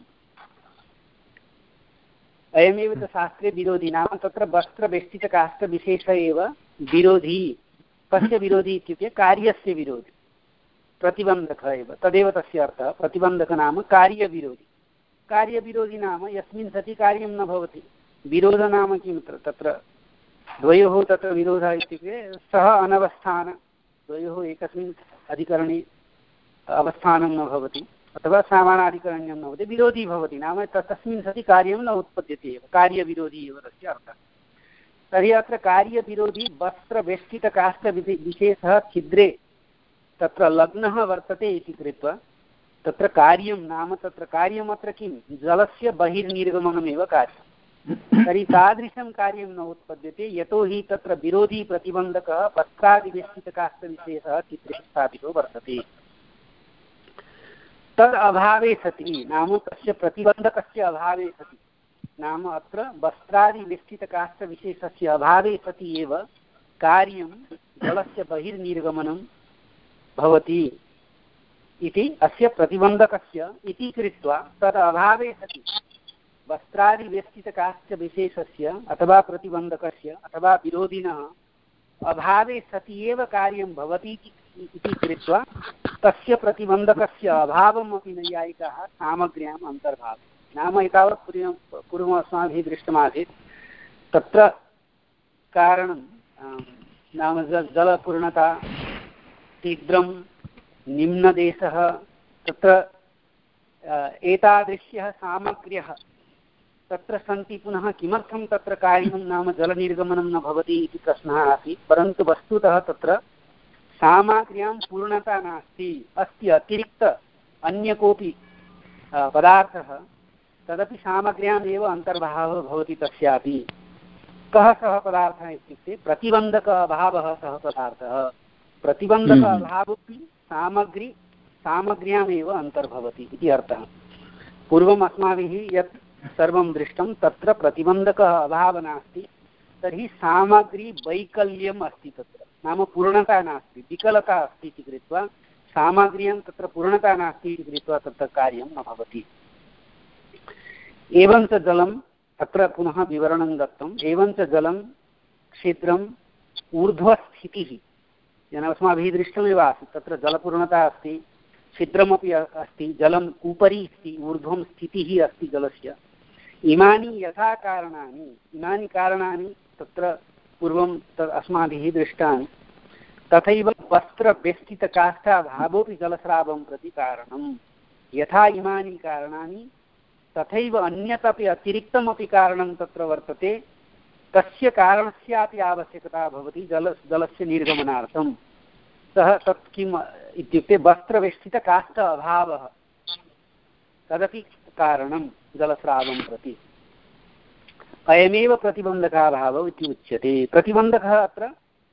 अयमेव च शास्त्रे विरोधी नाम तत्र वस्त्रवेष्टितकाष्ठविशेष एव विरोधी कस्य विरोधी इत्युक्ते कार्यस्य विरोधी प्रतिबन्धकः एव तदेव तस्य अर्थः प्रतिबन्धकः नाम कार्यविरोधी कार्यविरोधी नाम यस्मिन् सति कार्यं न भवति विरोधः नाम किं तत्र द्वयोः तत्र विरोधः इत्युक्ते सः अनवस्थान द्वयोः एकस्मिन् अधिकरणे अवस्थानं न भवति अथवा सामानाधिकरण्यं न भवति, विरोधी भवति, नाम तस्मिन् सति कार्यं न उत्पद्यते एव, कार्यविरोधी एव तस्य अर्थः। तर्हि अत्र कार्यविरोधी वस्त्रवेष्टितकाष्ठविशेषः छिद्रे तत्र लग्नः वर्तते इति कृत्वा तत्र कार्यं नाम तत्र कार्यम् अत्र किं जलस्य बहिर्निर्गमनमेव कार्यं। तर्हि तादृशं कार्यं न उत्पद्यते, यतोहि तत्र विरोधी प्रतिबन्धकः वस्त्रादिवेष्टितकाष्ठविशेषः चित्रे स्थापितो वर्तते। तद् अभावे सति नाम तस्य प्रतिबन्धकस्य अभावे सति नाम अत्र वस्त्रादिवेष्टितकाष्ठविशेषस्य अभावे सति एव कार्यं जलस्य बहिर्निर्गमनं भवति इति अस्य प्रतिबन्धकस्य इति कृत्वा तद् अभावे सति वस्त्रादिवेष्टितकाष्ठविशेषस्य अथवा प्रतिबन्धकस्य अथवा विरोधिनः अभावे सति एव कार्यं भवति इति कृत्वा तस्य प्रतिबन्धकस्य अभावमपि नैयायिकाः सामग्र्याम् अन्तर्भावः। नाम एतावत् पूर्वं पूर्वम् अस्माभिः दृष्टमासीत् तत्र कारणं नाम जलपूर्णता, शीघ्रं, निम्नदेशः, तत्र एतादृश्यः सामग्र्यः तत्र सन्ति। पुनः किमर्थं तत्र कार्यं नाम जलनिर्गमनं न भवति इति प्रश्नः आसीत्, परन्तु वस्तुतः तत्र सामग्र्यां पूर्णता नास्ति, अस्ति अतिरिक्त अन्य कोऽपि पदार्थः तदपि सामग्र्याम् एव अन्तर्भावः भवति तस्यापि। कः सः पदार्थः इत्युक्ते प्रतिबन्धक अभावः सः पदार्थः। प्रतिबन्धक अभावोऽपि सामग्री सामग्र्यामेव अन्तर्भवति इति अर्थः। पूर्वम् अस्माभिः यत् सर्वं दृष्टं तत्र प्रतिबन्धकः अभावः नास्ति, तर्हि सामग्री वैकल्यम् अस्ति, तत्र नाम पूर्णता नास्ति, विकलता अस्ति इति कृत्वा सामग्र्यां तत्र पूर्णता नास्ति इति कृत्वा तत्र कार्यं न भवति। एवं च जलं तत्र पुनः विवरणं दत्तम्। एवं च जलं क्षेत्रम् ऊर्ध्वस्थितिः येन अस्माभिः दृष्टमेव आसीत्, तत्र जलपूर्णता अस्ति, छिद्रमपि अस्ति, जलम् उपरि अस्ति, ऊर्ध्वं स्थितिः अस्ति जलस्य। इमानि यथा कारणानि इमानि कारणानि तत्र पूर्वं अस्माभिः दृष्टानि, तथैव वस्त्रवेष्टितकाष्ठाभावोऽपि जलस्रावं प्रति कारणं। यथा इमानि कारणानि तथैव अन्यतपि अतिरिक्तमपि कारणं तत्र वर्तते, तस्य कारणस्यापि आवश्यकता भवति जल जलस्य निर्गमनार्थं। सः तत् किम् इत्युक्ते वस्त्रवेष्टितकाष्ठ अभावः, तदपि कारणं जलस्रावं प्रति। अयमेव प्रतिबन्धकाभावः इति उच्यते। प्रतिबन्धकः अत्र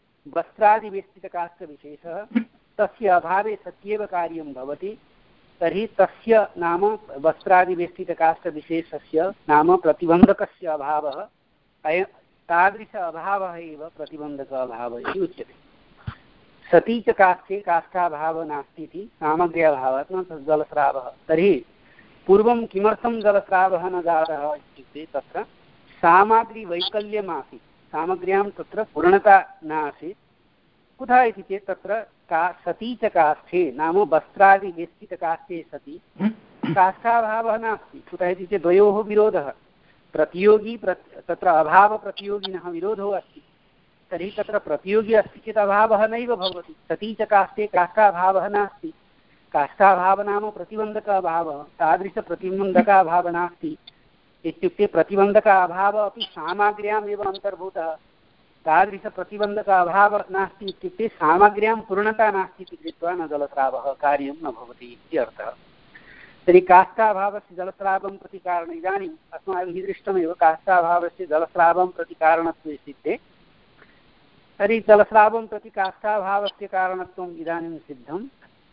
वस्त्रादिवेष्टितकाष्ठविशेषः, तस्य अभावे सत्येव कार्यं भवति, तर्हि तस्य नाम वस्त्रादिवेष्टितकाष्ठविशेषस्य नाम प्रतिबन्धकस्य अभावः, अय तादृश अभावः एव प्रतिबन्धक अभावः इति उच्यते। सती च काष्ठे काष्ठाभावः नास्ति इति सामग्र्याभावात् न जलस्रावः। तर्हि पूर्वं किमर्थं जलस्रावः न जातः इत्युक्ते तत्र सामग्रीवैकल्यमासीत्, सामग्र्यां तत्र पूर्णता न आसीत्। कुतः इति चेत् तत्र का सती च काष्ठे नाम वस्त्रादिवेष्टितकाष्ठे सति काष्ठाभावः नास्ति। कुतः इति चेत् द्वयोः विरोधः, प्रतियोगी प्र तत्र अभावप्रतियोगिनः विरोधो अस्ति। तर्हि तत्र प्रतियोगी अस्ति चेत् अभावः नैव भवति। सती च काष्ठे काष्ठाभावः नास्ति, काष्ठाभावः नाम प्रतिबन्धकाभावः, तादृशप्रतिबन्धकाभावः नास्ति इत्युक्ते प्रतिबन्धकाभावः अपि सामग्र्यामेव अन्तर्भूतः। तादृशप्रतिबन्धकाभावः नास्ति इत्युक्ते सामग्र्यां पूर्णता नास्ति इति कृत्वा न जलस्रावः कार्यं न भवति इति अर्थः। तर्हि काष्ठाभावस्य जलस्रावं प्रति कारणम् इदानीम् अस्माभिः दृष्टमेव, काष्ठाभावस्य जलस्रावं प्रति कारणत्वे सिद्धे। तर्हि जलस्रावं प्रति काष्ठाभावस्य कारणत्वम् इदानीं सिद्धं।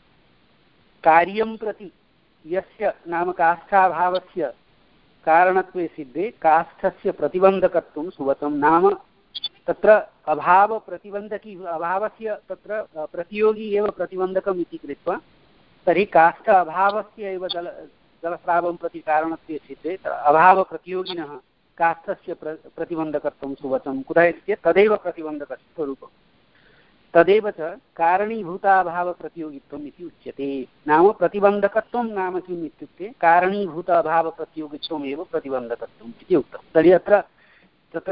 कार्यं प्रति यस्य नाम काष्ठाभावस्य कारणत्वे सिद्धे काष्ठस्य प्रतिबन्धकत्वं सुवतं। नाम तत्र अभावप्रतिबन्धकी अभावस्य तत्र प्रतियोगी एव प्रतिबन्धकम् इति कृत्वा तर्हि काष्ठ अभावस्य एव जल जलस्रावं प्रति कारणत्वे सिद्धे अभावप्रतियोगिनः काष्ठस्य प्र प्रतिबन्धकत्वं सुवचं। कुतः इत्येतत् तदेव प्रतिबन्धकस्य स्वरूपं। तदेव च कारणीभूताभावप्रतियोगित्वम् इति उच्यते। नाम प्रतिबन्धकत्वं नाम किम् इत्युक्ते कारणीभूत अभावप्रतियोगित्वमेव प्रतिबन्धकत्वम् इति उक्तं। तर्हि अत्र तत्र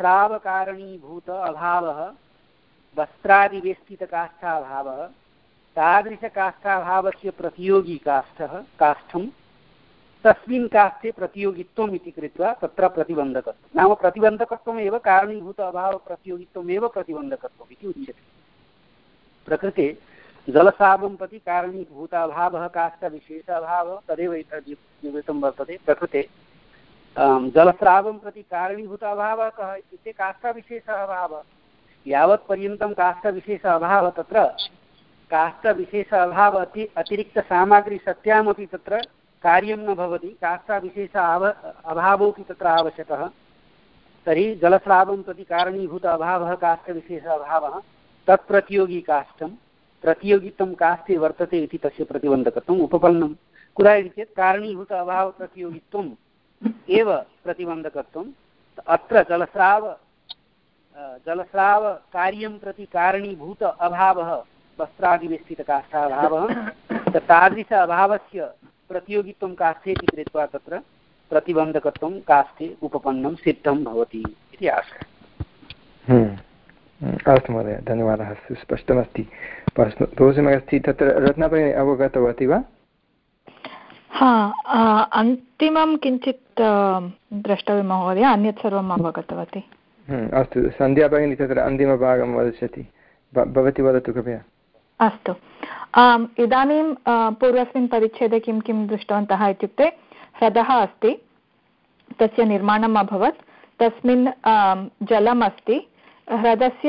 जलस्रावकारणीभूत अभावः वस्त्रादिवेष्टितकाष्ठाभावः तादृशकाष्ठाभावस्य प्रतियोगी काष्ठः काष्ठं तस्मिन् काष्ठे प्रतियोगित्वम् इति कृत्वा तत्र प्रतिबन्धकत्वं नाम प्रतिबन्धकत्वमेव कारणीभूत अभावप्रतियोगित्वमेव प्रतिबन्धकत्वम् इति उच्यते। प्रकृते जलस्रावं प्रति कारणीभूताभावः काष्ठविशेषाभावः तदेव निवृत्तं वर्तते। प्रकृते जलस्रावं प्रति कारणीभूत अभावः कः इत्युक्ते काष्ठविशेषः अभावः। यावत्पर्यन्तं काष्ठविशेष अभावः तत्र काष्ठविशेष अभाव अति अतिरिक्तसामग्री सत्यामपि तत्र कार्यं न भवति, काष्ठविशेष अव अभावोऽपि तत्र आवश्यकः। तर्हि जलस्रावं प्रति कारणीभूत अभावः काष्ठविशेष अभावः तत्प्रतियोगी काष्ठं प्रतियोगित्वं काष्ठे वर्तते इति तस्य प्रतिबन्धकत्वम् उपपन्नं। कुतः इति चेत् कारणीभूत अभावप्रतियोगित्वम् एव प्रतिबन्धकत्वम्। अत्र जलस्राव जलस्रावकार्यं प्रति कारणीभूत अभावः वस्त्रादिवेष्टितकाष्ठाभावः तादृश अभावस्य प्रतियोगित्वं काष्ठे इति कृत्वा तत्र प्रतिबन्धकत्वं काष्ठे उपपन्नं सिद्धं भवति इति आशयः। अस्तु महोदय, धन्यवादः। सुस्पष्टमस्ति, बहु सम्यक् अस्ति। तत्र रत्नाभगिनी अवगतवती वा? हा, अन्तिमं किञ्चित् द्रष्टव्यं महोदय, अन्यत् सर्वम् अवगतवती। अस्तु, सन्ध्या भगिनी तत्र अन्तिमभागं वदिष्यति, भवती वदतु कृपया। अस्तु, इदानीं पूर्वस्मिन् परिच्छेदे किं किं दृष्टवन्तः इत्युक्ते ह्रदः अस्ति, तस्य निर्माणम् अभवत्, तस्मिन् जलम् अस्ति, ह्रदस्य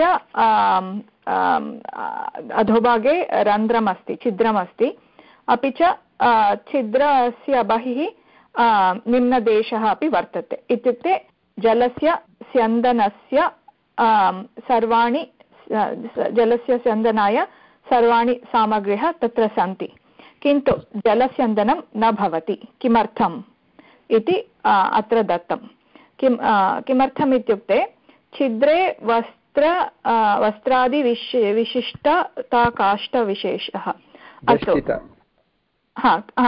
अधोभागे रन्ध्रमस्ति, छिद्रमस्ति, अपि च छिद्रस्य बहिः निम्नदेशः अपि वर्तते। इत्युक्ते जलस्य स्यन्दनस्य सर्वाणि जलस्य स्यन्दनाय सर्वाणि सामग्र्यः तत्र सन्ति, किन्तु जलस्यन्दनं न भवति। किमर्थम् इति अत्र दत्तं। किं किमर्थम् इत्युक्ते छिद्रे वस्त्र वस्त्रादिविश विशिष्टताकाष्ठविशेषः अस्तु, हा हा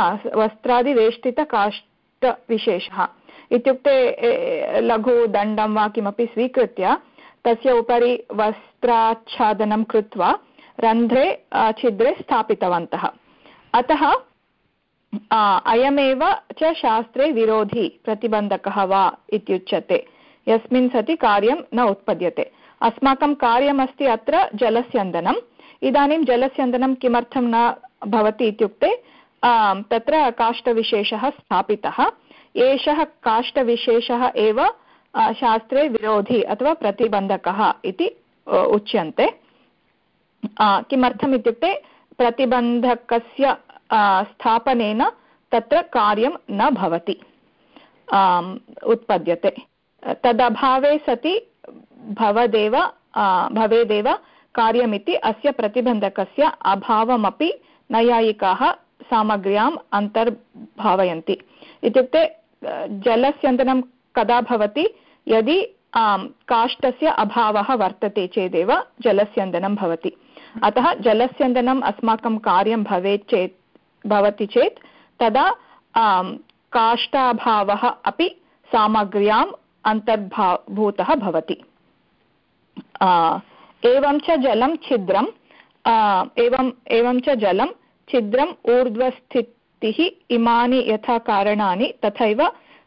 वस्त्रादिवेष्टितकाष्ठविशेषः इत्युक्ते लघुदण्डं वा किमपि स्वीकृत्य तस्य उपरि वस्त्राच्छादनं कृत्वा रन्ध्रे छिद्रे स्थापितवन्तः। अतः अयमेव च शास्त्रे विरोधी प्रतिबन्धकः वा इत्युच्यते, यस्मिन् सति कार्यं न उत्पद्यते। अस्माकं कार्यमस्ति अत्र जलस्यन्दनम्। इदानीं जलस्यन्दनं किमर्थं न भवति इत्युक्ते तत्र काष्ठविशेषः स्थापितः। एषः काष्ठविशेषः एव शास्त्रे विरोधी अथवा प्रतिबन्धकः इति उच्यन्ते। किमर्थम् इत्युक्ते प्रतिबन्धकस्य स्थापनेन तत्र कार्यं न भवति, उत्पद्यते। तदभावे सति भवदेव भवेदेव कार्यमिति अस्य प्रतिबन्धकस्य अभावमपि नैयायिकाः सामग्र्याम् अन्तर्भावयन्ति। इत्युक्ते जलस्यन्दनं कदा भवति? यदि काष्ठस्य अभावः वर्तते चेदेव जलस्यन्दनं भवति। अतः जलस्यन्दनम् अस्माकं कार्यं भवेत् चेत् भवति चेत् तदा काष्ठाभावः अपि सामग्र्याम् अन्तर्भाभूतः भवति। एवं च जलं छिद्रम् एवं एवं च जलं छिद्रम् ऊर्ध्वस्थितिः इमानि यथा कारणानि तथैव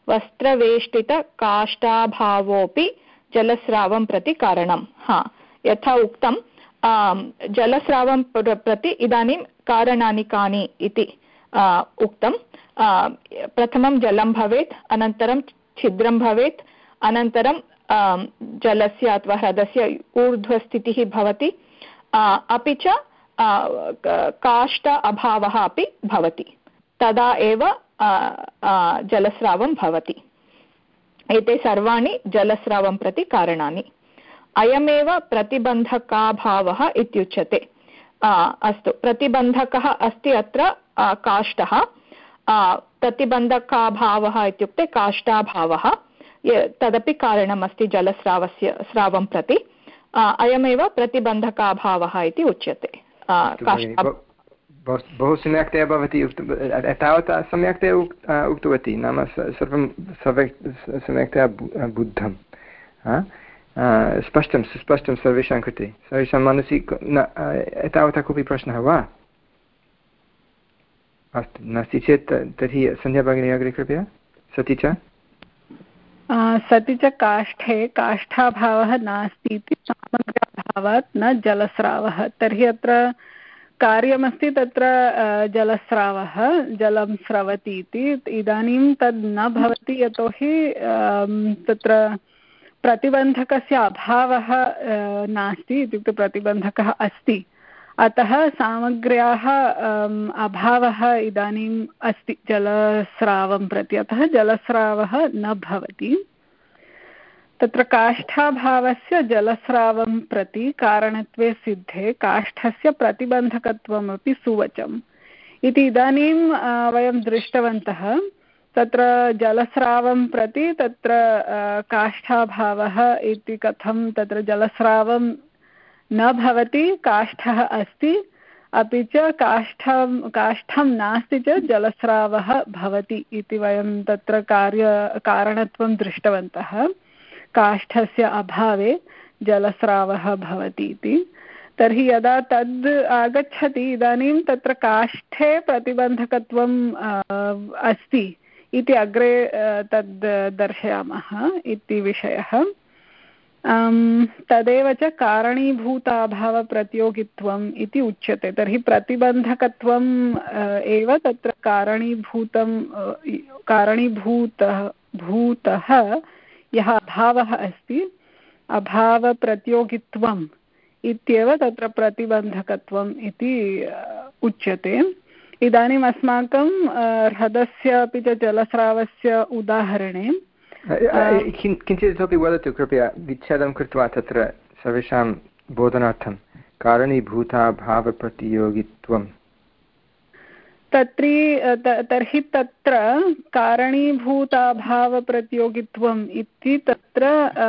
वस्त्रवेष्टितकाष्ठाभावोऽपि जलस्रावं प्रति कारणं। हा, यथा उक्तं जलस्रावं प्रति इदानीं कारणानि कानि इति उक्तं। प्रथमं जलं भवेत्, अनन्तरं छिद्रं भवेत्, अनन्तरं जलस्य अथवा ह्रदस्य ऊर्ध्वस्थितिः भवति, अपि च काष्ठ अभावः अपि भवति, तदा एव जलस्रावं भवति। एते सर्वाणि जलस्रावं प्रति कारणानि। अयमेव प्रतिबन्धकाभावः इत्युच्यते। अस्तु, प्रतिबन्धकः अस्ति अत्र काष्ठः, प्रतिबन्धकाभावः इत्युक्ते काष्ठाभावः, तदपि कारणमस्ति जलस्रावस्य स्रावं प्रति। अयमेव प्रतिबन्धकाभावः इति उच्यते। बहु सम्यक्तया भवती तावत् सम्यक्तया उक्तवती, नाम सर्वं सम्यक्तया बुद्धं, स्पष्टं सुस्पष्टं सर्वेषां कृते, सर्वेषां मनसि न एतावता कोऽपि प्रश्नः वा? अस्तु नास्ति चेत् तर्हि सन्ध्या भगिनी अग्रे कृपया। सति च सति च काष्ठे काष्ठाभावः नास्ति इति सामग्र्याभावात् न जलस्रावः। तर्हि अत्र कार्यमस्ति तत्र जलस्रावः जलं स्रवति इति। इदानीं तद् न भवति यतोहि तत्र प्रतिबन्धकस्य अभावः नास्ति, इत्युक्ते प्रतिबन्धकः अस्ति, अतः सामग्र्याः अभावः इदानीम् अस्ति जलस्रावं प्रति, अतः जलस्रावः न भवति। तत्र काष्ठाभावस्य जलस्रावं प्रति कारणत्वे सिद्धे काष्ठस्य प्रतिबन्धकत्वमपि सुवचम् इति इदानीं वयं दृष्टवन्तः। तत्र जलस्रावं प्रति तत्र काष्ठाभावः इति कथं तत्र जलस्रावं न भवति, काष्ठः अस्ति, अपि च काष्ठं काष्ठं नास्ति चेत् जलस्रावः भवति इति वयं तत्र कार्य कारणत्वं दृष्टवन्तः। काष्ठस्य अभावे जलस्रावः भवति इति। तर्हि यदा तद् आगच्छति इदानीं तत्र काष्ठे प्रतिबन्धकत्वम् अस्ति इति अग्रे तद् दर्शयामः इति विषयः। तदेव च कारणीभूताभावप्रतियोगित्वम् इति उच्यते। तर्हि प्रतिबन्धकत्वम् एव तत्र कारणीभूतं कारणीभूतः भूतः यः अभावः अस्ति अभावप्रतियोगित्वम् इत्येव तत्र प्रतिबन्धकत्वम् इति उच्यते। इदानीम् अस्माकं ह्रदस्य अपि च जलस्रावस्य उदाहरणे किञ्चित् इतोपि वदतु कृपया, विच्छेदं कृत्वा तत्र सर्वेषां बोधनार्थं कारणीभूताभावप्रतियोगित्वं। तत्री तर्हि तत्र कारणीभूताभावप्रतियोगित्वम् इति तत्र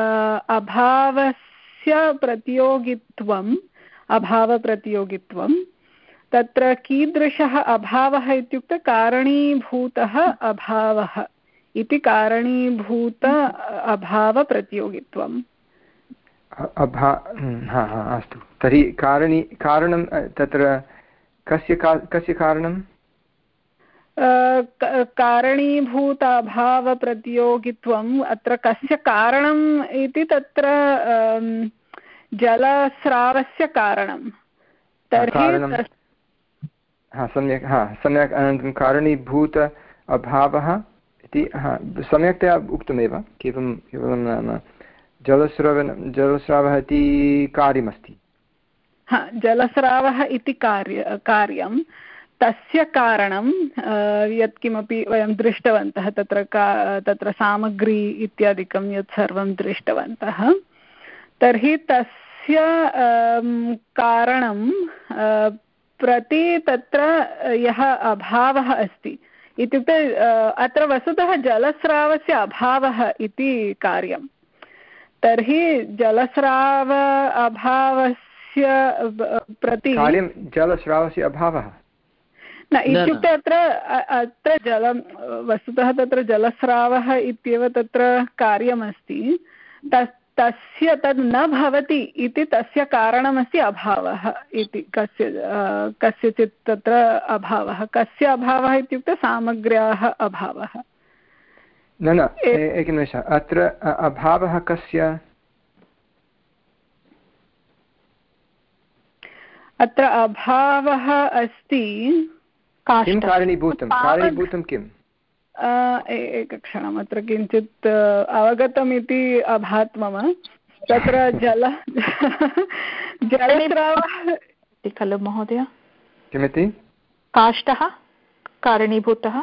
अभावस्य प्रतियोगित्वम् अभावप्रतियोगित्वं तत्र कीदृशः अभावः इत्युक्ते कारणीभूतः अभावः इति कारणीभूत अभावप्रतियोगित्वम्। अभा हा हा अस्तु। तर्हि कारणी कारणं तत्र कस्य का कस्य कारणं? कारणीभूत अभावप्रतियोगित्वम् अत्र कस्य कारणम् इति तत्र जलस्रावस्य कारणं। तर्हि हा सम्यक् हा सम्यक्। अनन्तरं कारणीभूत अभावः इति हा सम्यक्तया उक्तमेव। केवलं केवलं नाम जलस्रवण जलस्रावः इति कार्यमस्ति। हा जलस्रावः इति कार्य कार्यं तस्य कारणं यत्किमपि वयं दृष्टवन्तः तत्र का तत्र सामग्री इत्यादिकं यत् सर्वं दृष्टवन्तः। तर्हि तस्य कारणं प्रति तत्र यः अभावः अस्ति इत्युक्ते अत्र वस्तुतः जलस्रावस्य अभावः इति कार्यं। तर्हि जलस्राव अभावस्य प्रति कार्यं जलस्रावस्य अभावः न इत्युक्ते अत्र अत्र जलं वस्तुतः तत्र जलस्रावः इत्येव तत्र कार्यमस्ति। तस् तस्य तद् न भवति इति तस्य कारणमस्ति अभावः इति। कस्य कस्यचित् तत्र अभावः कस्य अभावः इत्युक्ते सामग्र्याः अभावः। न न एकनिमेषः। अत्र अभावः कस्य? अत्र अभावः अस्ति किं कारणीभूतं कारणीभूतं किम्? एकक्षणम् अत्र किञ्चित् अवगतमिति अभात् मम। तत्र जल जलस्रावः खलु महोदय? किमिति? काष्ठः कारणीभूतः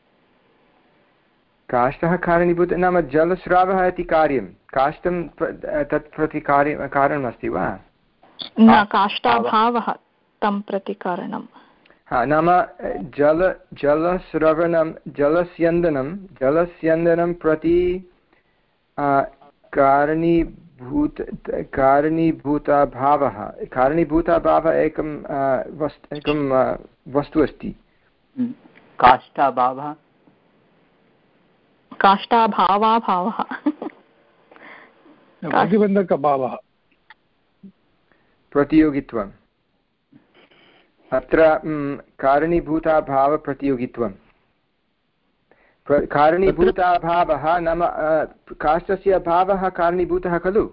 काष्ठः कारणीभूतः नाम जलस्रावः इति कार्यं। काष्ठं तत् प्रति कार्यं कारणमस्ति वा? न काष्ठाभावः तं प्रति कारणं। हा नाम जल जलस्रवणं जलस्यन्दनं जलस्यन्दनं प्रति कारणीभूत कारणीभूताभावः कारणीभूताभावः एकं वस्तु एकं वस्तु अस्ति। काष्ठाभावः काष्ठाभावाभावः प्रतिबन्धकभावः प्रतियोगित्वं अत्र कारणीभूताभावप्रतियोगित्वं कारणीभूताभावः नाम काष्ठस्य अभावः कारणीभूतः खलु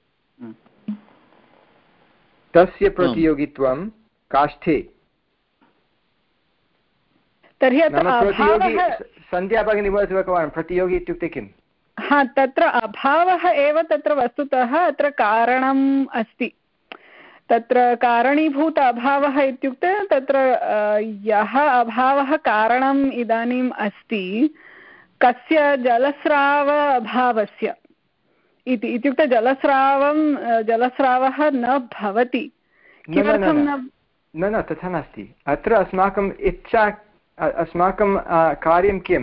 तस्य प्रतियोगित्वं काष्ठे तर्हि सन्ध्या भगिनी वदतु एकवारं प्रतियोगी इत्युक्ते किम्? हा तत्र अभावः एव तत्र वस्तुतः अत्र कारणम् अस्ति। तत्र कारणीभूत अभावः इत्युक्ते तत्र यः अभावः कारणम् इदानीम् अस्ति कस्य जलस्राव अभावस्य इति इत्युक्ते जलस्रावं जलस्रावः न भवति। किमर्थं न न तथा नास्ति। अत्र अस्माकम् इच्छा अस्माकं कार्यं किं?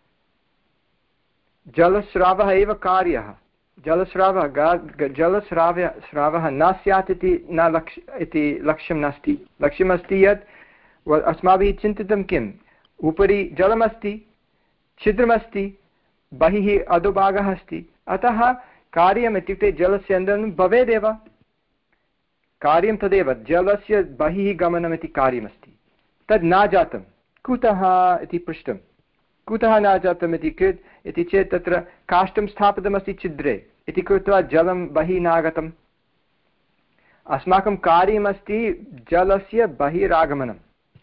जलस्रावः एव कार्यः। जलस्रावः जलस्राव स्रावः न स्यात् इति न लक्ष्य इति लक्ष्यं नास्ति। लक्ष्यमस्ति यत् अस्माभिः चिन्तितं किम् उपरि जलमस्ति छिद्रमस्ति बहिः अधोभागः अस्ति अतः कार्यम् इत्युक्ते जलस्य अन्तर्गतं भवेदेव। कार्यं तदेव जलस्य बहिः गमनमिति कार्यमस्ति। तद् न जातं कुतः इति पृष्टं। कुतः न जातम् इति कृत् इति चेत् तत्र काष्ठं स्थापितमस्ति छिद्रे इति कृत्वा जलं बहिः नागतम्। अस्माकं कार्यमस्ति जलस्य बहिरागमनं।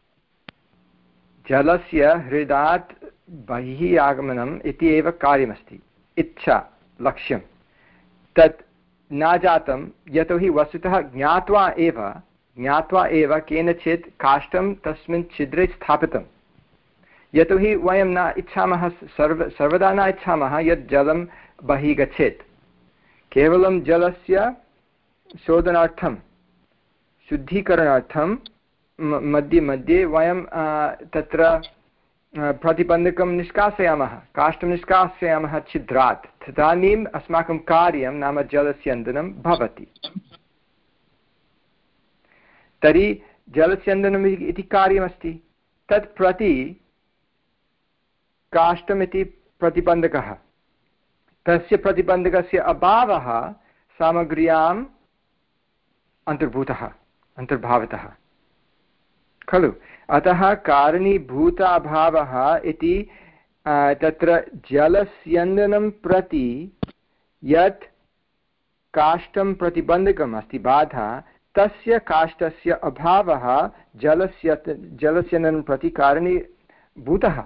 जलस्य हृदात् बहिः आगमनम् इति एव कार्यमस्ति। इच्छा लक्ष्यं तत् न जातं यतोहि वस्तुतः ज्ञात्वा एव ज्ञात्वा एव केनचित् काष्ठं तस्मिन् छिद्रे स्थापितं। यतोहि वयं न इच्छामः सर्व सर्वदा न इच्छामः यत् जलं बहिः गच्छेत्। केवलं जलस्य शोधनार्थं शुद्धीकरणार्थं मध्ये मध्ये वयं तत्र प्रतिबन्धकं निष्कासयामः काष्ठं निष्कासयामः छिद्रात्। तदानीम् अस्माकं कार्यं नाम जलस्यन्दनं भवति। तर्हि जलस्यन्दनम् इति कार्यमस्ति तत् प्रति काष्ठमिति प्रतिबन्धकः। तस्य प्रतिबन्धकस्य अभावः सामग्र्याम् अन्तर्भूतः अन्तर्भावितः खलु। अतः कारणीभूत अभावः इति तत्र जलस्यन्दनं प्रति यत् काष्ठं प्रतिबन्धकम् अस्ति बाधा तस्य काष्ठस्य अभावः जलस्य जलस्यन्दनं प्रति कारणीभूतः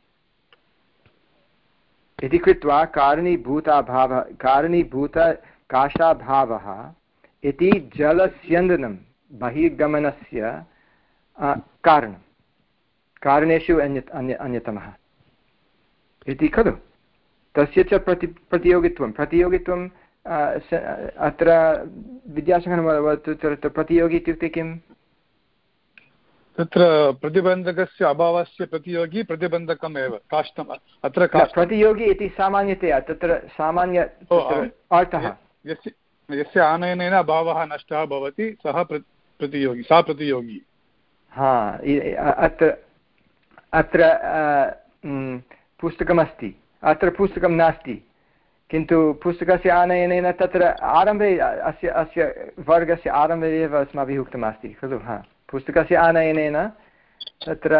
इति कृत्वा कारणीभूताभावः कारणीभूतकाष्ठाभावः इति जलस्यन्दनं बहिर्गमनस्य कारणं कारणेषु अन्य अन्य अन्यतमः इति खलु। तस्य च प्रति प्रतियोगित्वं प्रतियोगित्वं अत्र विद्यासागरः वदतु। तत्र प्रतियोगी इत्युक्ते किम्? तत्र प्रतिबन्धकस्य अभावस्य प्रतियोगी प्रतिबन्धकम् एव काष्ठम्। अत्र प्रतियोगी इति सामान्यतया तत्र सामान्य अर्थः यस्य आनयनेन अभावः नष्टः भवति सः प्रतियोगी सा प्रतियोगी। हा अत्र अत्र पुस्तकमस्ति अत्र पुस्तकं नास्ति किन्तु पुस्तकस्य आनयनेन तत्र आरम्भे अस्य अस्य वर्गस्य आरम्भे एव अस्माभिः उक्तमस्ति खलु। हा पुस्तकस्य आनयनेन तत्र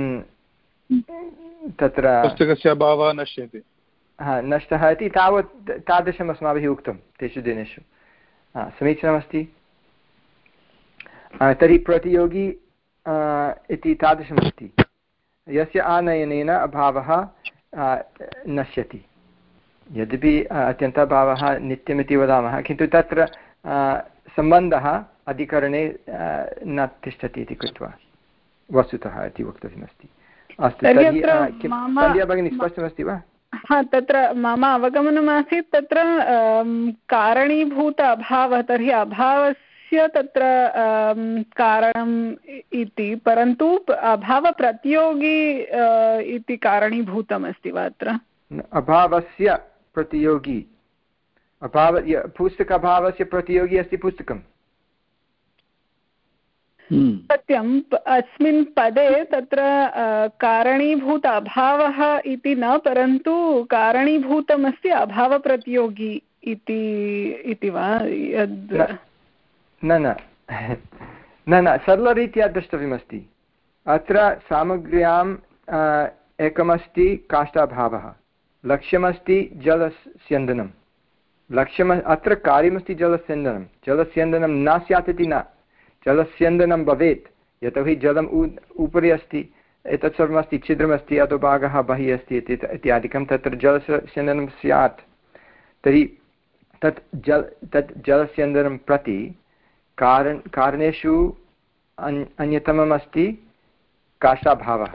तत्र पुस्तकस्य अभावः नश्यति। हा नष्टः इति तावत् तादृशम् अस्माभिः उक्तं तेषु दिनेषु। हा समीचीनमस्ति। तर्हि प्रतियोगी इति तादृशमस्ति यस्य आनयनेन अभावः नश्यति। यद्यपि अत्यन्ताभावः नित्यमिति वदामः किन्तु तत्र सम्बन्धः अधिकरणे न तिष्ठति इति कृत्वा वस्तुतः इति वक्तव्यमस्ति। अस्तु तर्हि सन्ध्या भगिनी स्पष्टमस्ति वा? हा तत्र मम अवगमनमासीत् तत्र कारणीभूत अभावः तर्हि अभावस्य तत्र कारणम् इति परन्तु अभावप्रतियोगी इति कारणीभूतमस्ति वा अत्र? अभावस्य प्रतियोगी अभाव पुस्तक अभावस्य प्रतियोगी अस्ति पुस्तकं। सत्यम् अस्मिन् पदे तत्र कारणीभूत अभावः इति न परन्तु कारणीभूतमस्ति अभावप्रतियोगी इति इति वा? न न न न सरलरीत्या द्रष्टव्यमस्ति। अत्र सामग्र्याम् एकमस्ति काष्ठाभावः, लक्ष्यमस्ति जलस्यन्दनं, लक्ष्यम् अत्र कार्यमस्ति जलस्यन्दनं। जलस्यन्दनं न स्यात् इति न, जलस्यन्दनं भवेत्, यतोहि जलम् उ उपरि अस्ति, एतत् सर्वमस्ति, छिद्रमस्ति, अधोभागः बहिः अस्ति इत्यादिकं, तत्र जलस्यन्दनं स्यात्। तर्हि तत् जल तत् जलस्यन्दनं प्रति कारण कारणेषु अन् अन्यतमम् अस्ति काष्ठाभावः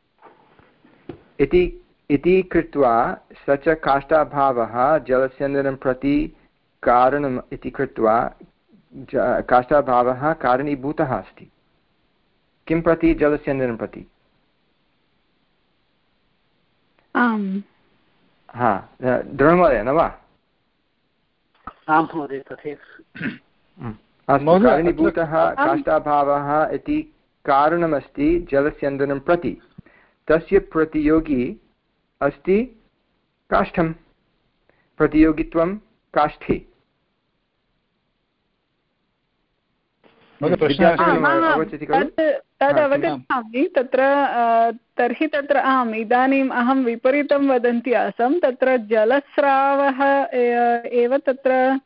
इति इति कृत्वा स च काष्ठाभावः जलस्यन्दनं प्रति कारणम् इति कृत्वा काष्ठाभावः कारणीभूतः अस्ति। किं प्रति? जलस्यन्दनं प्रति। आम् हा, दृढमहोदय न वा? आं महोदय तथैव। अस्तु, कारणीभूतः काष्ठाभावः इति कारणमस्ति जलस्यन्दनं प्रति, तस्य प्रतियोगी अस्ति काष्ठं, प्रतियोगित्वं काष्ठे। तद् अवगच्छामि। तत्र तर्हि तत्र आम्, इदानीम् अहं विपरीतं वदन्ती आसम्। तत्र जलस्रावः एव तत्र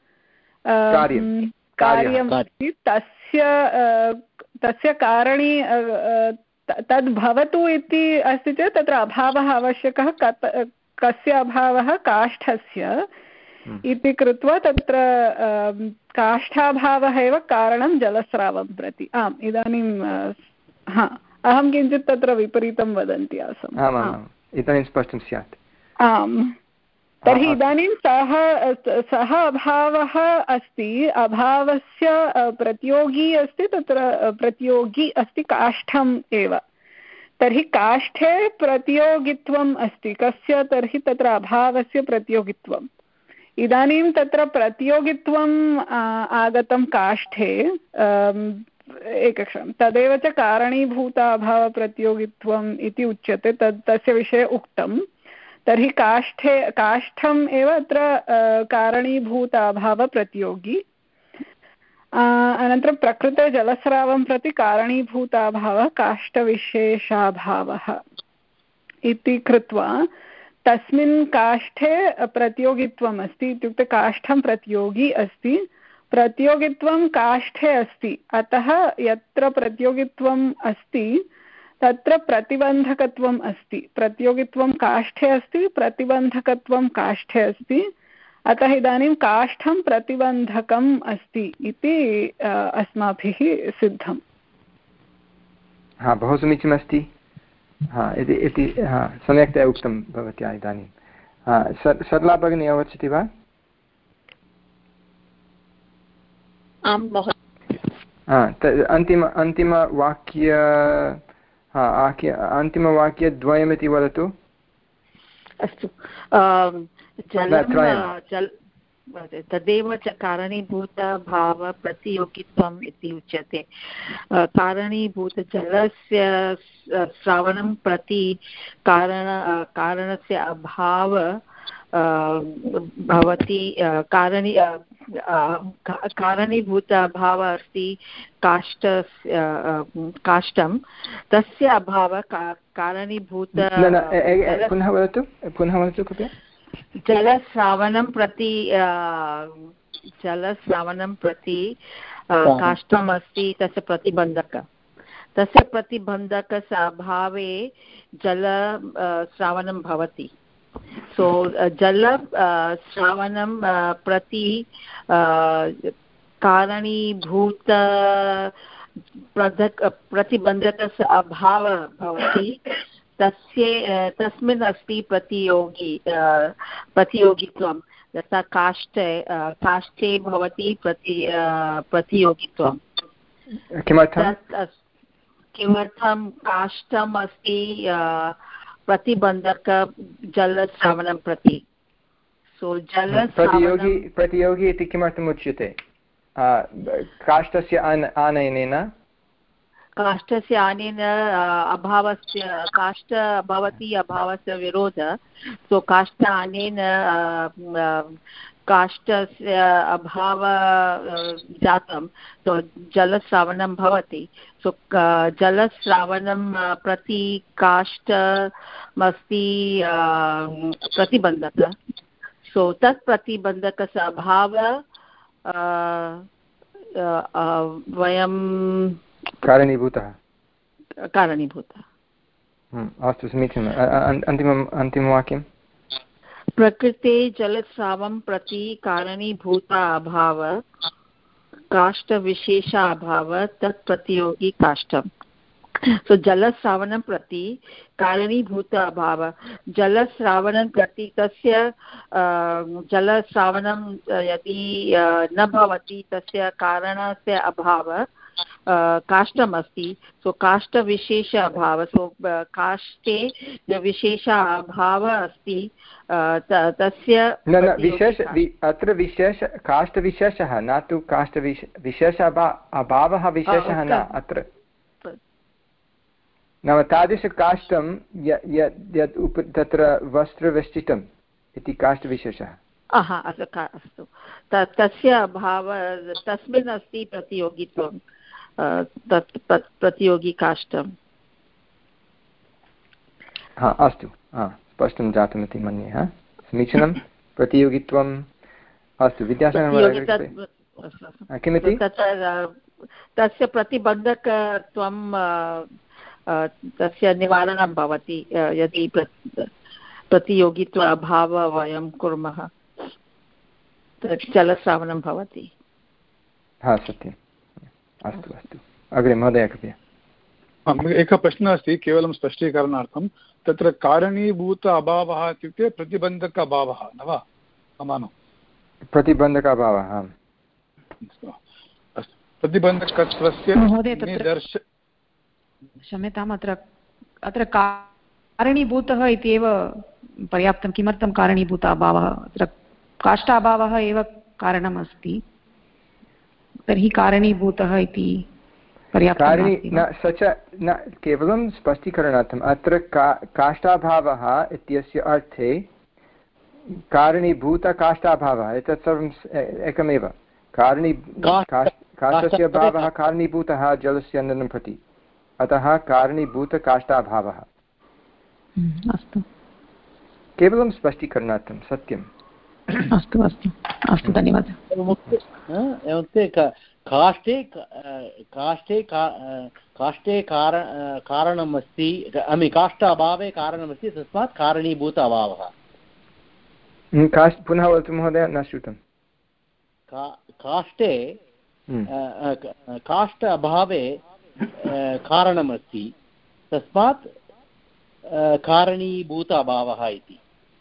कार्यमस्ति, तस्य तस्य कारणी तद् भवतु इति अस्ति चेत् तत्र अभावः आवश्यकः। कस्य अभावः? काष्ठस्य इति कृत्वा तत्र काष्ठाभावः एव कारणं जलस्रावं प्रति। आम्, इदानीं हा, अहं किञ्चित् तत्र विपरीतं वदन्ती आसम्। इदानीं स्पष्टं स्यात्। आम्, तर्हि इदानीं सः सः अभावः अस्ति, अभावस्य प्रतियोगी अस्ति, तत्र प्रतियोगी अस्ति काष्ठम् एव। तर्हि काष्ठे प्रतियोगित्वम् अस्ति। कस्य? तर्हि तत्र अभावस्य प्रतियोगित्वम्। इदानीं तत्र प्रतियोगित्वम् आगतं काष्ठे, एकक्षणं, तदेव च कारणीभूत अभावप्रतियोगित्वम् इति उच्यते, तद् तस्य विषये उक्तं। तर्हि काष्ठे काष्ठम् एव अत्र कारणीभूत अभावप्रतियोगी। अनन्तरं प्रकृते जलस्रावं प्रति कारणीभूत अभावः काष्ठविशेषाभावः इति कृत्वा तस्मिन् काष्ठे प्रतियोगित्वम् अस्ति। इत्युक्ते काष्ठं प्रतियोगी अस्ति, प्रतियोगित्वं काष्ठे अस्ति। अतः यत्र प्रतियोगित्वम् अस्ति तत्र प्रतिबन्धकत्वम् अस्ति। प्रतियोगित्वं काष्ठे अस्ति, प्रतिबन्धकत्वं काष्ठे अस्ति। अतः इदानीं काष्ठं प्रतिबन्धकम् अस्ति इति अस्माभिः सिद्धम्। हा, बहु समीचीनमस्ति। हा, इति इति हा, सम्यक्तया उक्तं भवत्या इदानीं। हा, सरला भगिनी अवगच्छति वा? आं महोदय। हा, अन्तिम अन्तिमवाक्य हा आख्य अन्तिमवाक्यद्वयमिति वदतु। अस्तु, जलं तदेव च कारणीभूतभावप्रतियोगित्वम् इति उच्यते। कारणीभूतजलस्य श्रावणं प्रति कारण कारणस्य अभाव भवति। कारणि कारणीभूत अभावः अस्ति काष्ठ काष्ठं, तस्य अभावः कारणीभूत। पुनः वदतु पुनः वदतु कृपया। जलस्रावणं प्रति जलस्रावणं प्रति काष्ठम् अस्ति, तस्य प्रतिबन्धक तस्य प्रतिबन्धकस्य अभावे जल श्रावणं भवति। सो जल श्रावणं प्रति कारणीभूत प्रतिबन्धकस्य अभावः भवति, तस्य तस्मिन् अस्ति प्रतियोगी प्रतियोगित्वं। यथा काष्ठे काष्ठे भवति प्रति प्रतियोगित्वं। किमर्थं किमर्थं काष्ठम् अस्ति प्रतिबन्धक जलश्रावणं प्रति। सो जल प्रतियोगी प्रतियोगी इति किमर्थम् उच्यते? काष्ठस्य आनयनेन काष्ठस्य आनेन अभावस्य काष्ठ भवति अभावस्य विरोध। सो काष्ठ आनेन काष्ठस्य अभावः जातं सो जलस्रावणं भवति सो जलस्रावणं प्रति काष्ठमस्ति प्रतिबन्धकः सो तत् प्रतिबन्धकस्य अभावः वयं कारणीभूतः कारणीभूतः अस्तु समीचीनम् अन्तिमम् अन्तिमवाक्यं प्रकृते जलस्रावं प्रति कारणीभूता अभावः काष्ठविशेषाभावः तत् प्रतियोगी काष्ठम् सो जलस्रावणं प्रति कारणीभूत अभावः जलस्रावणं प्रति तस्य जलस्रावणं यदि न भवति तस्य कारणस्य अभावः काष्ठमस्ति सो काष्ठविशेष अभावः सो काष्ठे विशेष अभावः अस्ति तस्य न न विशेष अत्र विशेष काष्ठविशेषः न तु काष्ठविशेष विशेष अभावः विशेषः न अत्र नाम तादृशकाष्ठं यत् उप तत्र वस्त्रवेष्टितम् इति काष्ठविशेषः अस्तु तस्य अभावः तस्मिन् अस्ति प्रतियोगित्वं तत् प्रतियोगी काष्ठं हा अस्तु हा स्पष्टं जातमिति मन्ये हा समीचीनं प्रतियोगित्वम् अस्तु विद्यासागरः किमिति तस्य प्रतिबन्धकत्वं तस्य निवारणं भवति यदि प्रतियोगित्व अभावः वयं कुर्मः जलस्रावणं भवति हा सत्यम् अस्तु अस्तु अग्रे महोदय कृपया एकः प्रश्नः अस्ति केवलं स्पष्टीकरणार्थं तत्र कारणीभूत अभावः इत्युक्ते प्रतिबन्धक अभावः न वा समानं प्रतिबन्धक अभावः अस्तु प्रतिबन्धकत्वस्य निदर्श क्षम्यताम् अत्र अत्र कारणीभूतः इत्येव पर्याप्तं किमर्थं कारणीभूत अभावः अत्र काष्ठाभावः एव कारणमस्ति तर्हि कारणीभूतः इति कारणी न स च न केवलं स्पष्टीकरणार्थम् अत्र का काष्ठाभावः इत्यस्य अर्थे कारणीभूतकाष्ठाभावः एतत् सर्वम् एकमेव कारणी काष्ठस्य भावः कारणीभूतः जलस्य नन्दनं प्रति अतः कारणीभूतकाष्ठाभावः अस्तु केवलं स्पष्टीकरणार्थं सत्यम् अस्तु अस्तु अस्तु धन्यवादः काष्ठे काष्ठे काष्ठे कारणमस्ति काष्ठ अभावे कारणमस्ति तस्मात् कारणीभूत अभावः पुनः वदतु महोदय न श्रुतं काष्ठे काष्ठ अभावे कारणमस्ति तस्मात् कारणीभूत अभावः इति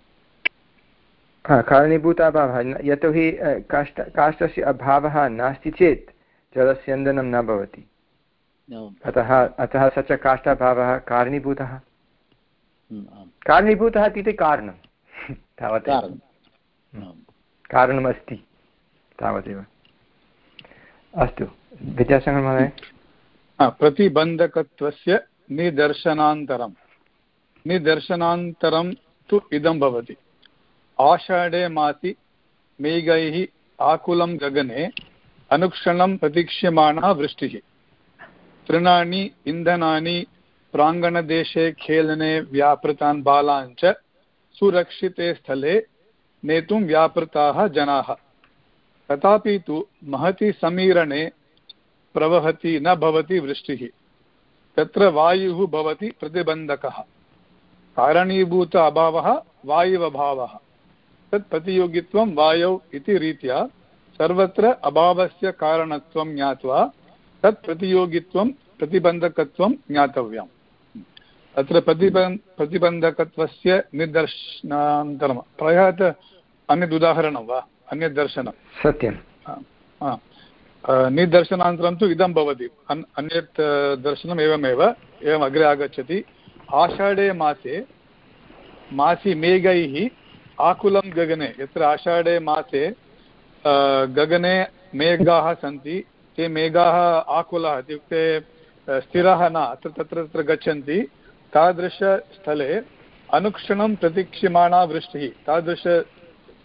कारणीभूत अभावः यतोहि काष्ठ काष्ठस्य अभावः नास्ति चेत् जलस्यन्दनं न भवति अतः अतः स च काष्ठाभावः कारणीभूतः कारणीभूतः इत्युक्ते कारणं तावत् कारणमस्ति तावदेव अस्तु विद्यासागरः महोदय प्रतिबन्धकत्वस्य निदर्शनान्तरं निदर्शनान्तरं तु इदं भवति आषाढे मासि मेघैः आकुलं गगने अनुक्षणं प्रतीक्ष्यमाणा वृष्टिः तृणानि इन्धनानि प्राङ्गणदेशे खेलने व्यापृतान् बालान् च सुरक्षिते स्थले नेतुं व्यापृताः जनाः तथापि तु महति समीरणे प्रवहति न भवति वृष्टिः तत्र वायुः भवति प्रतिबन्धकः कारणीभूत अभावः वायुवभावः तत् प्रतियोगित्वं वायौ इति रीत्या सर्वत्र अभावस्य कारणत्वं ज्ञात्वा तत् प्रतियोगित्वं प्रतिबन्धकत्वं ज्ञातव्यम् अत्र प्रतिबन् प्रतिबन्धकत्वस्य निदर्शनान्तरं प्रायः अन्यद् उदाहरणं वा अन्यद् दर्शनं सत्यं निदर्शनान्तरं तु इदं भवति अन्यत् दर्शनम् एवमेव एवम् अग्रे आगच्छति आषाढे मासे मासि मेघैः आकुलं गगने यत्र आषाढे मासे गगने मेघाः सन्ति ते मेघाः आकुलाः इत्युक्ते स्थिराः न अत्र तत्र तत्र गच्छन्ति तादृशस्थले अनुक्षणं प्रतीक्ष्यमाणा वृष्टिः तादृश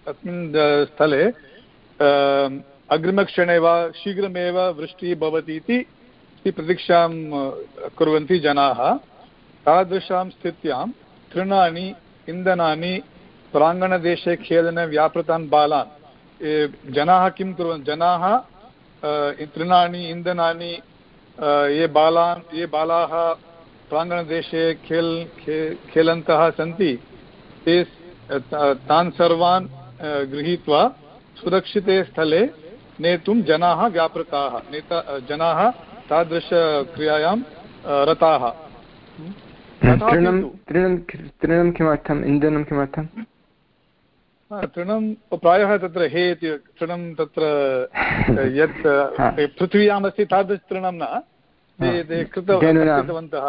तस्मिन् स्थले अग्रिमक्षणे वा शीघ्रमेव वृष्टिः भवति इति प्रतीक्षां कुर्वन्ति जनाः। तादृशां स्थित्यां तृणानि इन्धनानि प्राङ्गणदेशे खेलने व्यापृतान् बालान् जनाः किं कुर्वन्ति? जनाः तृणानि इन्धनानि ये बालान् ये बालाः प्राङ्गणदेशे खेल् खे खेलन्तः सन्ति ते तान् सर्वान् गृहीत्वा सुरक्षिते स्थले नेतुं जनाः व्यापृताः नेता जनाः तादृशक्रियायां रताः। तृणं तृणं तृणं किमर्थम् इन्धनं किमर्थं? तृणं प्रायः तत्र हे इति तृणं तत्र यत् पृथिव्याम् अस्ति तादृशतृणं न ते ते कृतवन्तः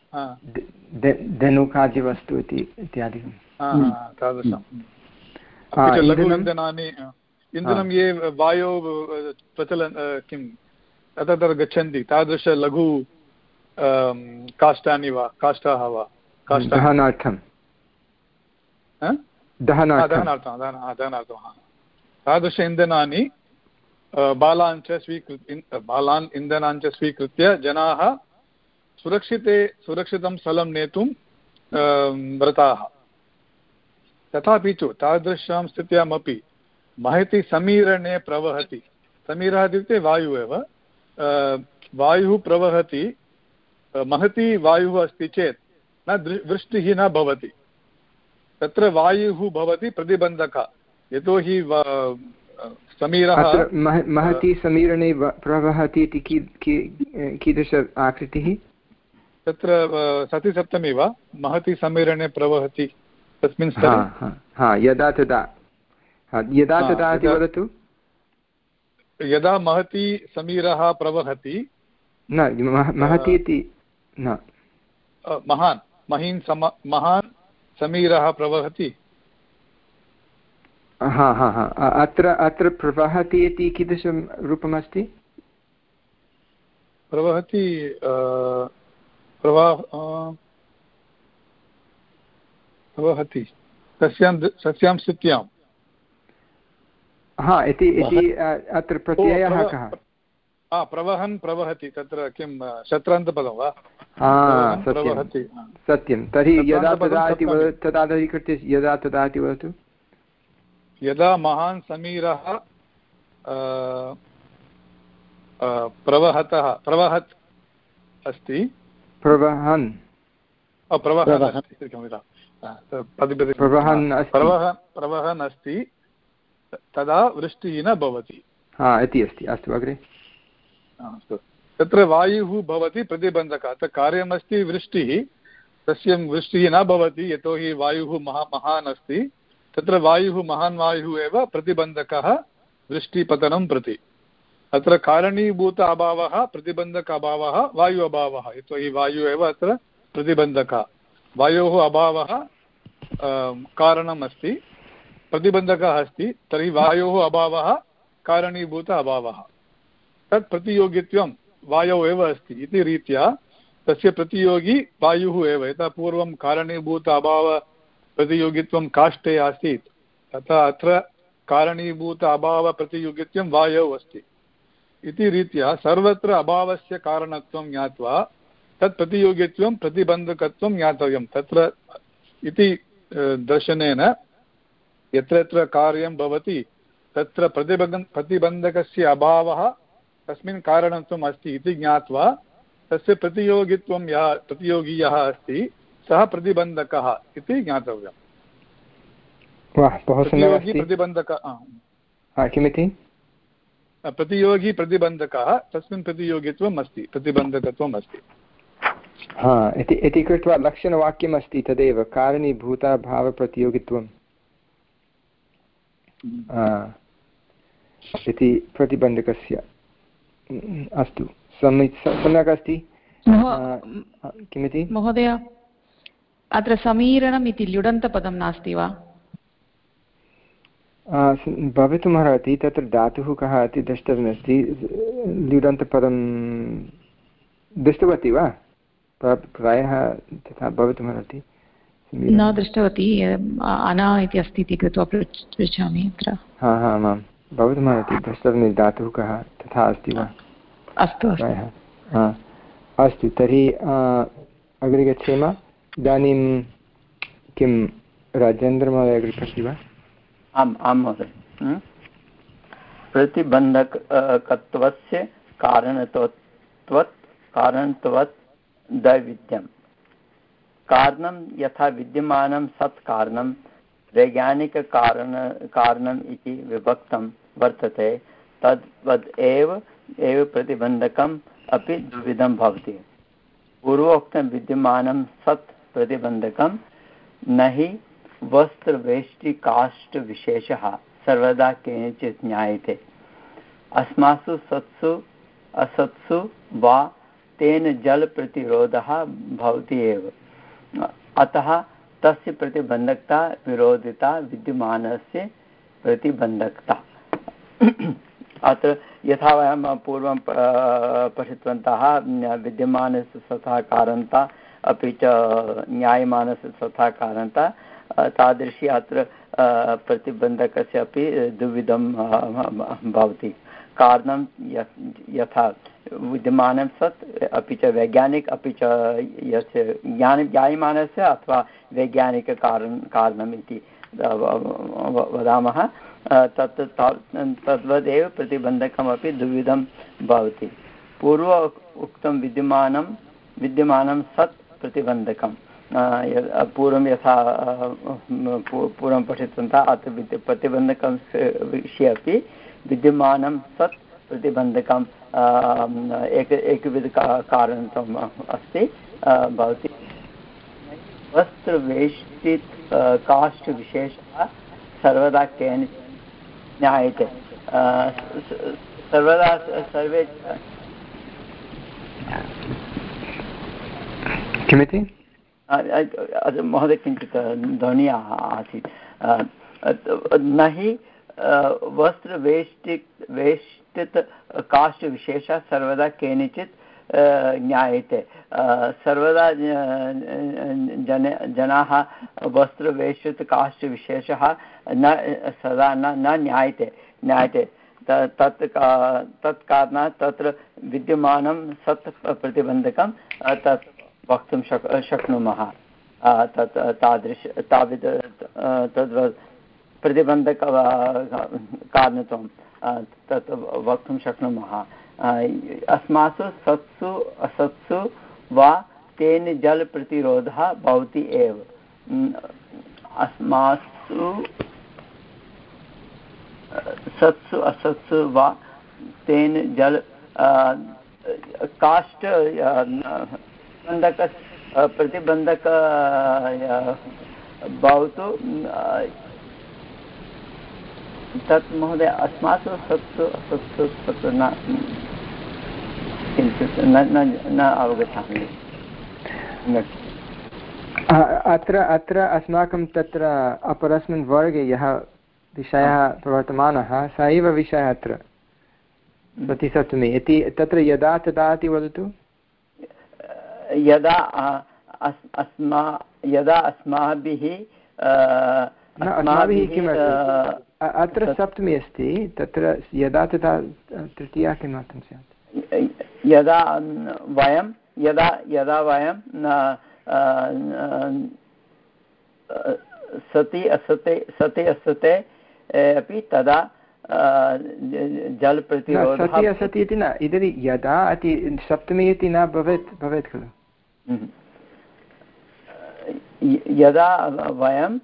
धनुकादिवस्तु इति इत्यादिकं तादृशं। लघु इन्धनानि इन्धनं ये वायो प्रचलन् किं तत्र गच्छन्ति तादृश लघु काष्ठानि वा काष्ठाः वा दहनार्थं दहनार्थं दहनार्थं तादृश इन्धनानि बालान् च स्वीकृत्य बालान् इन्धनान् च स्वीकृत्य जनाः सुरक्षिते सुरक्षितं स्थलं नेतुं व्रताः। तथापि च तादृशां स्थित्यामपि महति समीरणे प्रवहति। समीरः इत्युक्ते वायुः एव। वायुः प्रवहति महती वायुः अस्ति चेत् न वृष्टिः न भवति। तत्र वायुः भवति प्रतिबन्धकः। यतोहि समीरः महती समीरणे प्रवहति इति कीदृश आकृतिः? तत्र सतिसप्तमी वा महती समीरणे प्रवहति तस्मिन् स्थले यदा तदा यदा तदा इति वदतु। यदा महती समीरः प्रवहति न महती इति न महान् महीन् सम महान् समीरः प्रवहति। हा हा हा अत्र अत्र प्रवहति इति कीदृशं रूपमस्ति? प्रवहति प्रवाह प्रवहति तस्यां तस्यां स्थित्यां हा इति इति अत्र प्रत्ययः कः? प्रवहन् प्रवहति तत्र किं शत्रान्तपदं वा? प्रवहति सत्यं। तर्हि यदा तदा इति तदा अधिकृत्य यदा तदा इति वदतु। यदा महान् समीरः प्रवहतः प्रवहत् अस्ति प्रवहन् प्रवहन् अस्ति तदा वृष्टिः न भवति। हा इति अस्ति। अस्तु अग्रे। अस्तु तत्र वायुः भवति प्रतिबन्धकः। अत्र कार्यमस्ति वृष्टिः तस्य वृष्टिः न भवति यतोहि वायुः महा महान् अस्ति। तत्र वायुः महान् वायुः एव प्रतिबन्धकः वृष्टिपतनं प्रति। अत्र कारणीभूत अभावः प्रतिबन्धक अभावः वायु अभावः यतोहि वायुः एव अत्र प्रतिबन्धकः। वायोः अभावः कारणम् अस्ति प्रतिबन्धकः अस्ति तर्हि वायोः अभावः कारणीभूत अभावः। तत् प्रतियोगित्वं वायौ एव अस्ति इति रीत्या तस्य प्रतियोगी वायुः एव। यथा पूर्वं कारणीभूत अभाव प्रतियोगित्वं काष्ठे आसीत् तथा अत्र कारणीभूत अभाव प्रतियोगित्वं वायौ अस्ति इति रीत्या सर्वत्र अभावस्य कारणत्वं ज्ञात्वा तत् प्रतियोगित्वं प्रतिबन्धकत्वं ज्ञातव्यं। तत्र इति दर्शनेन यत्र यत्र कार्यं भवति तत्र प्रतिबन्ध प्रतिबन्धकस्य अभावः तस्मिन् कारणत्वम् अस्ति इति ज्ञात्वा तस्य प्रतियोगित्वं यः प्रतियोगी यः अस्ति सः प्रतिबन्धकः इति ज्ञातव्यम्। प्रतियोगी प्रतिबन्धकः किमिति? प्रतियोगी प्रतिबन्धकः तस्मिन् प्रतियोगित्वम् अस्ति प्रतिबन्धकत्वम् अस्ति। हा इति इति कृत्वा लक्षणवाक्यम् अस्ति तदेव कारणीभूताभावप्रतियोगित्वम् इति प्रतिबन्धकस्य। अस्तु सम्यक् सम्यक् अस्ति। किमिति महोदय अत्र समीरणम् इति ल्युडन्तपदं नास्ति वा? भवितुमर्हति। तत्र धातुः कः इति द्रष्टव्यमस्ति। ल्युडन्तपदं दृष्टवती वा? प्रायः तथा भवितुमर्हति। न दृष्टवती अना इति अस्ति इति कृत्वा पृच्छामि अत्र हा हा आमां भवतुमर्हति द्रष्टव्यं धातुः कः तथा अस्ति वा अस्तु हा अस्तु तर्हि अग्रे गच्छेम इदानीं किं राजेन्द्रमहोदय अग्रे पठति वा आम् आं महोदय प्रतिबन्धकत्वस्य कारणत्वत् कारणत्वत् दैविध्यं कारणं यथा विद्यमानं सत् कारणं वैज्ञानिककारण कारणम् इति विभक्तं वर्तते तद्वद् एव एव प्रतिबन्धकम् अपि द्विविधं भवति पूर्वोक्तं विद्यमानं सत् प्रतिबन्धकं न हि वस्त्रवेष्टिकाष्ठविशेषः सर्वदा केनचित् ज्ञायते अस्मासु सत्सु असत्सु वा तेन जलप्रतिरोधः भवति एव अतः तस्य प्रतिबन्धकता विरोधिता विद्यमानस्य प्रतिबन्धकता अत्र यथा वयं पूर्वं पठितवन्तः विद्यमानस्य स्वतः कारणता अपि च ज्ञायमानस्य स्वतः कारणता तादृशी अत्र प्रतिबन्धकस्य अपि द्विविधं भवति कारणं यथा विद्यमानं सत् अपि च वैज्ञानिक अपि च यस्य ज्ञान ज्ञायमानस्य अथवा वैज्ञानिककारणं कारणम् इति वदामः तत् तद्वदेव प्रतिबन्धकमपि द्विविधं भवति पूर्व उक्तं विद्यमानं विद्यमानं सत् प्रतिबन्धकं पूर्वं यथा पूर्वं पठितवन्तः अत्र विद्य प्रतिबन्धकं विषये अपि विद्यमानं सत् प्रतिबन्धकं एक एकविध कारणत्वम् अस्ति भवति वस्त्रवेष्टित काष्ठविशेषः सर्वदा केन ज्ञायते सर्वदा सर्वे किमिति महोदय किञ्चित् ध्वनिः आसीत् न हि वस्त्रवेष्टि वेष्टित काष्ठविशेषः सर्वदा केनचित् ज्ञायते सर्वदा जन जनाः वस्त्रवेष्टित काष्ठविशेषः न सदा न न ज्ञायते ज्ञायते तत् तत् कारणात् तत्र विद्यमानं सत् प्रतिबन्धकं तत् वक्तुं शक् शक्नुमः तत् तादृश तावत् तद्वत् प्रतिबन्धक कारणत्वं तत् वक्तुं शक्नुमः अस्मासु सत्सु असत्सु वा तेन जलप्रतिरोधः भवति एव अस्मासु सत्सु असत्सु वा तेन जल काष्ठ प्रतिबन्धक प्रतिबन्धक भवतु तत् महोदय अस्मासु सत्सु असत्सु तत्र न किञ्चित् न अवगच्छामि अत्र अत्र अस्माकं तत्र अपरस्मिन् वर्गे यः विषयः प्रवर्तमानः स एव विषयः अत्र प्रतिसप्तमी इति तत्र यदा तदा इति वदतु यदा अस्मा यदा अस्माभिः अस्माभिः किम् अत्र सप्तमी अस्ति तत्र यदा तदा तृतीया किमर्थं स्यात् यदा वयं यदा यदा वयं सति असते सति असते अपि तदा जलप्रतिरोधः सति असति इति न इदानीं यदा इति सप्तमी इति न भवेत् भवेत् खलु यदा वयं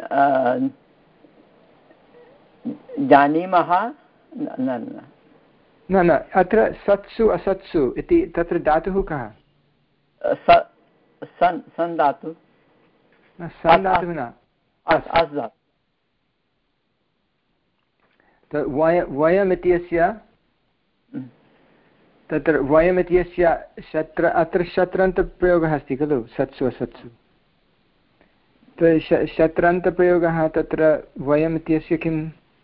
जानीमः न न न अत्र सत्सु असत्सु इति तत्र धातुः कः सन् सन् धातु सन् धातुः न अस् धातु वयम् इत्यस्य तत्र वयम् इत्यस्य शत्र अत्र शत्रन्तप्रयोगः अस्ति खलु सत्सु असत्सु शत्रन्तप्रयोगः तत्र वयम् इत्यस्य किं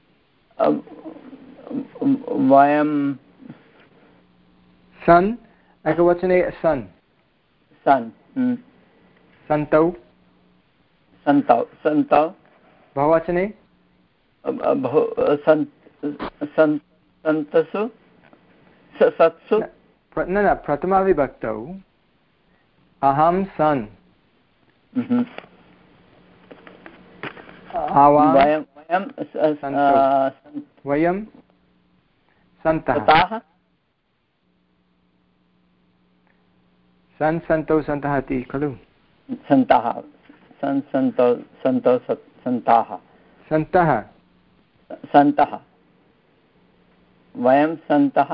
वयं सन् एकवचने सन् सन् सन्तौ सन्तौ सन्तौ बहुवचने सन्तसु सत्सु न न प्रथमाविभक्तौ अहं सन् वयं वयं सन्तः सन् सन्तौ सन्तः इति खलु सन्तः सन् सन्तौ सन्तौ सन्ताः सन्तः सन्तः वयं सन्तः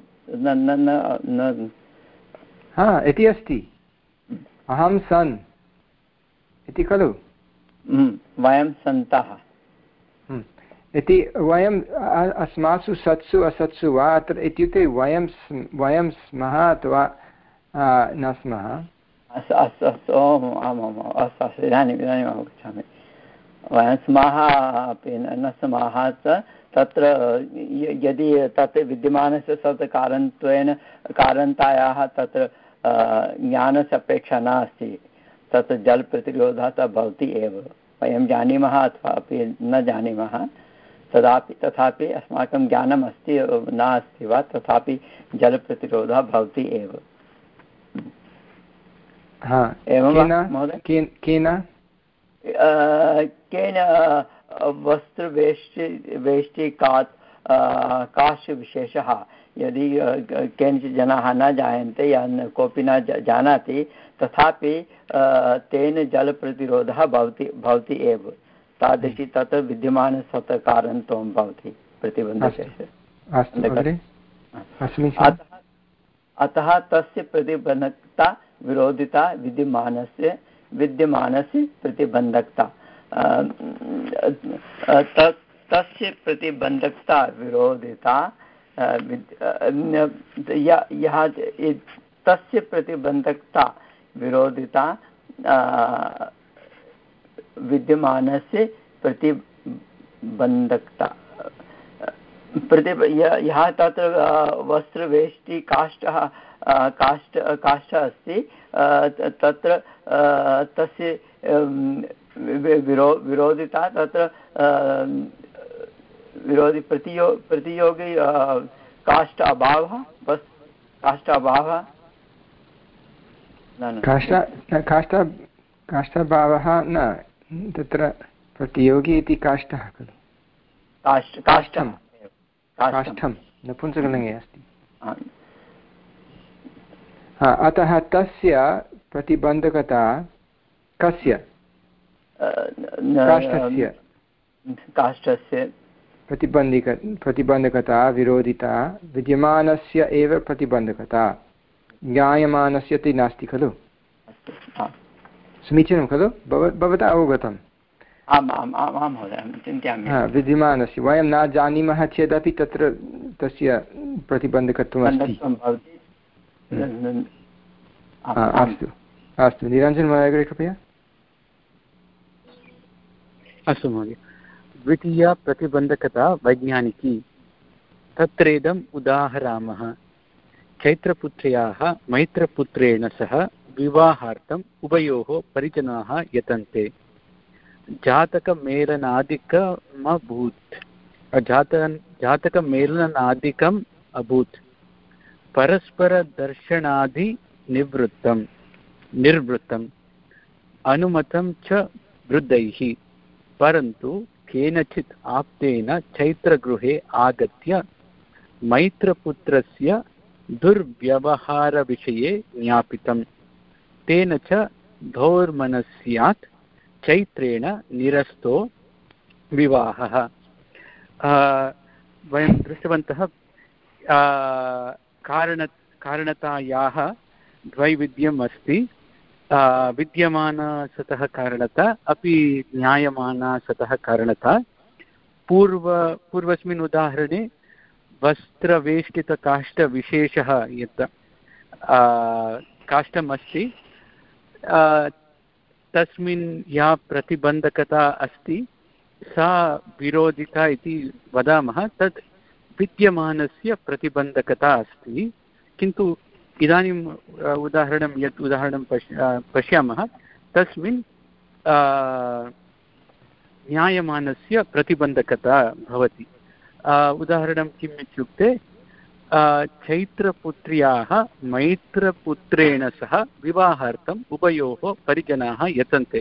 हा इति अस्ति अहं सन् इति खलु वयं सन्तः इति वयम् अस्मासु सत्सु असत्सु वा अत्र इत्युक्ते वयं वयं स्मः अथवा न स्मः अस्तु अस्तु अस्तु ओम् आम् आम् अस्तु अस्तु इदानीम् इदानीम् अवगच्छामि वयं स्मः अपि न स्मः तत्र यदि तत् विद्यमानस्य सत्कारणत्वेन कारणतायाः तत्र ज्ञानस्य अपेक्षा नास्ति तत् जलप्रतिरोधः तत् भवति एव वयं जानीमः अथवा अपि न जानीमः तदापि तथापि अस्माकं ज्ञानम् अस्ति नास्ति वा तथापि जलप्रतिरोधः भवति एव केन केन वस्त्रवेष्टि वेष्टिकात् काश्यविशेषः यदि केनचित् जनाः न जायन्ते या कोऽपि न जानाति तथापि तेन जलप्रतिरोधः भवति भवति एव तादृशी तत् विद्यमानसत्कारणत्वं भवति प्रतिबन्धकस्य अतः तस्य प्रतिबन्धकता विरोधिता विद्यमानस्य विद्यमानस्य प्रतिबन्धकता तस्य प्रतिबन्धकता विरोधिता यः तस्य प्रतिबन्धकता विरोधिता विद्यमानस्य प्रतिबन्धकता प्रति यः तत्र वस्त्रवेष्टि काष्ठः काष्ठ काष्ठः अस्ति तत्र तस्य विरो विरोधिता तत्र विरोधि प्रतियो प्रतियोगी काष्ठ अभावः बस् काष्ठ अभावः काष्ठाभावः न तत्र प्रतियोगी इति काष्ठः खलु काष्ठं काष्ठं नपुंसकलिङ्गे अस्ति अतः तस्य प्रतिबन्धकता कस्य काष्ठस्य काष्ठस्य प्रतिबन्धिक प्रतिबन्धकता विरोधिता विद्यमानस्य एव प्रतिबन्धकता ज्ञायमानस्य इति नास्ति खलु समीचीनं खलु भवता अवगतम् आम् आम् आम् आं महोदय चिन्तयामि विद्यमानस्य वयं न जानीमः चेदपि तत्र तस्य प्रतिबन्धकत्वम् अस्ति अस्तु अस्तु निरञ्जन महोदय अग्रे कृपया अस्तु महोदय द्वितीया प्रतिबन्धकता वैज्ञानिकी तत्रेदम् उदाहरामः चैत्रपुत्र्याः मैत्रपुत्रेण सह विवाहार्थम् उभयोः परिजनाः यतन्ते जातकमेलनादिकमभूत् जात जातकमेलनादिकम् अभूत् परस्परदर्शनादिनिवृत्तं निर्वृत्तम् अनुमतं च वृद्धैः परन्तु केनचित् आप्तेन चैत्रगृहे आगत्य मैत्रपुत्रस्य दुर्व्यवहारविषये ज्ञापितं तेन च धौर्मनस्यात् चैत्रेण निरस्तो विवाहः वयं दृष्टवन्तः कारण कारणतायाः द्वैविध्यम् अस्ति विद्यमानसतः कारणता अपि ज्ञायमानसतः कारणता पूर्व पूर्वस्मिन् उदाहरणे वस्त्रवेष्टितकाष्ठविशेषः यत् काष्ठम् अस्ति तस्मिन् या प्रतिबन्धकता अस्ति सा विरोधिता इति वदामः तत् विद्यमानस्य प्रतिबन्धकता अस्ति किन्तु इदानीम् उदाहरणं यत् उदाहरणं पश्य पश्यामः तस्मिन् ज्ञायमानस्य प्रतिबन्धकता भवति। उदाहरणं किम् इत्युक्ते चैत्रपुत्र्याः मैत्रपुत्रेण सह विवाहार्थम् उभयोः परिजनाः यतन्ते।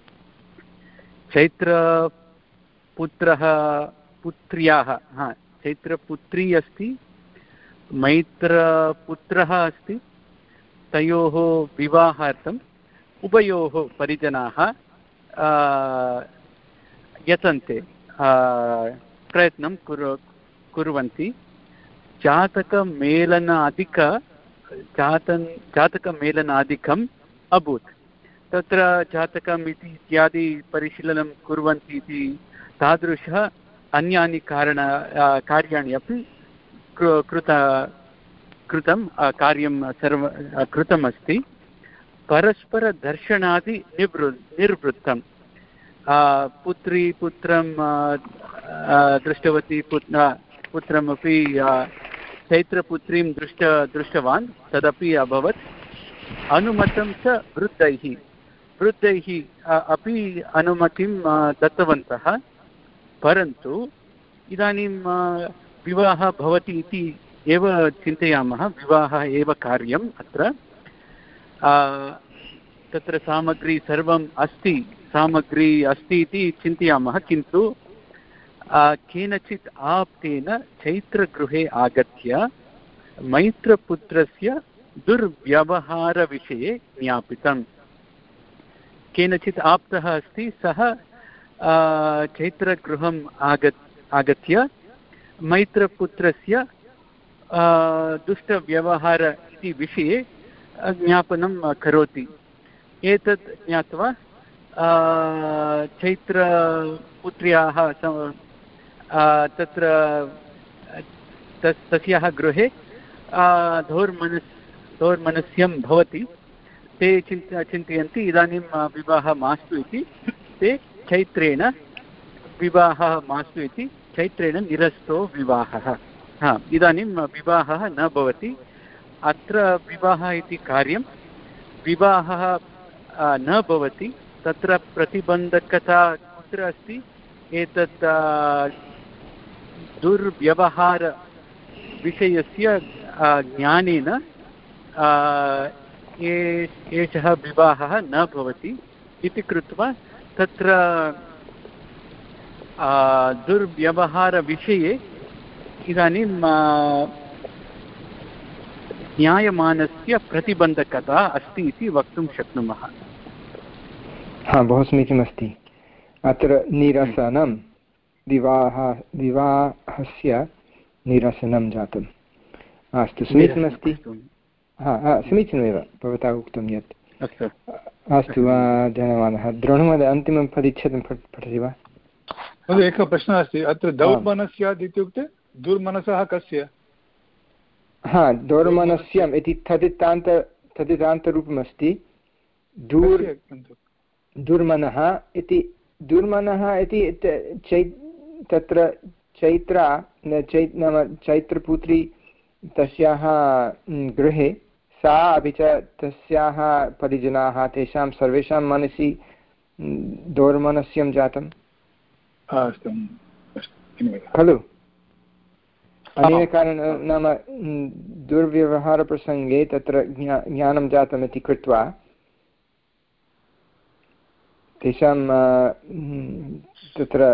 चैत्रपुत्रः पुत्र्याः हा चैत्रपुत्री अस्ति, मैत्रपुत्रः अस्ति, तयोः विवाहार्थम् उभयोः परिजनाः यतन्ते, प्रयत्नं कुरु कुर्वन्ति। जातकमेलनादिक जातन् जातकमेलनादिकम् अभूत्। तत्र जातकम् इति इत्यादि परिशीलनं कुर्वन्ति इति तादृशः अन्यानि कारण कार्याणि अपि कृत कृतं कार्यं सर्व कृतमस्ति। परस्परदर्शनादि निवृ निर्वृत्तं पुत्री पुत्रं दृष्टवती पुत्र पुत्रमपि चैत्रपुत्रीं दृष्ट दृष्टवान्, तदपि अभवत्। अनुमतं च वृद्धैः वृद्धैः अपि अनुमतिं दत्तवन्तः, परन्तु इदानीं विवाहः भवति इति एव चिन्तयामः, विवाहः एव कार्यम् अत्र। तत्र सामग्री सर्वम् अस्ति सामग्री अस्ति इति चिन्तयामः, किन्तु केनचित् आप्तेन चैत्रगृहे आगत्य मैत्रपुत्रस्य दुर्व्यवहारविषये ज्ञापितम्। केनचित् आप्तः अस्ति, सः चैत्रगृहम् आगत् आगत्य मैत्रपुत्रस्य दुष्टव्यवहार इति विषये ज्ञापनं करोति। एतत् ज्ञात्वा चैत्रपुत्र्याः तत्र तस्याः गृहे धौर्मनस् धौर्मनस्यं भवति। ते चिन्त चिन्तयन्ति इदानीं विवाहः मास्तु इति। ते चैत्रेण विवाहः मास्तु इति चैत्रेण निरस्तो विवाहः। हा इदानीं विवाहः न भवति। अत्र विवाहः इति कार्यं विवाहः न भवति। तत्र प्रतिबन्धकता कुत्र अस्ति? एतत् दुर्व्यवहारविषयस्य ज्ञानेन एषः विवाहः न भवति इति कृत्वा तत्र दुर्व्यवहारविषये इदानीं ज्ञायमानस्य प्रतिबन्धकता अस्ति इति वक्तुं शक्नुमः। हा, बहु समीचीनमस्ति। अत्र निरसनं विवाह विवाहस्य निरसनं जातम्। अस्तु, समीचीनमस्ति। हा हा समीचीनमेव भवता उक्तं यत्। अस्तु अस्तु, धन्यवादः। द्रोणमहोदय, अन्तिमं परिच्छेदं पठति वा? एकः प्रश्नः अस्ति अत्र। दौर्मनस्यात् इत्युक्ते दुर्मनसः कस्य? हा, दौर्मनस्यम् इति तदितान्त तदितान्तरूपमस्ति। दूर् दुर्मनः इति दुर्मनः इति चै तत्र चैत्रा चै नाम चैत्रपुत्री तस्याः गृहे सा अपि च तस्याः परिजनाः तेषां सर्वेषां मनसि दौर्मनस्यं जातं खलु। अनेन कारणेन नाम दुर्व्यवहारप्रसङ्गे तत्र ज्ञा ज्ञानं जातमिति कृत्वा तेषां तत्र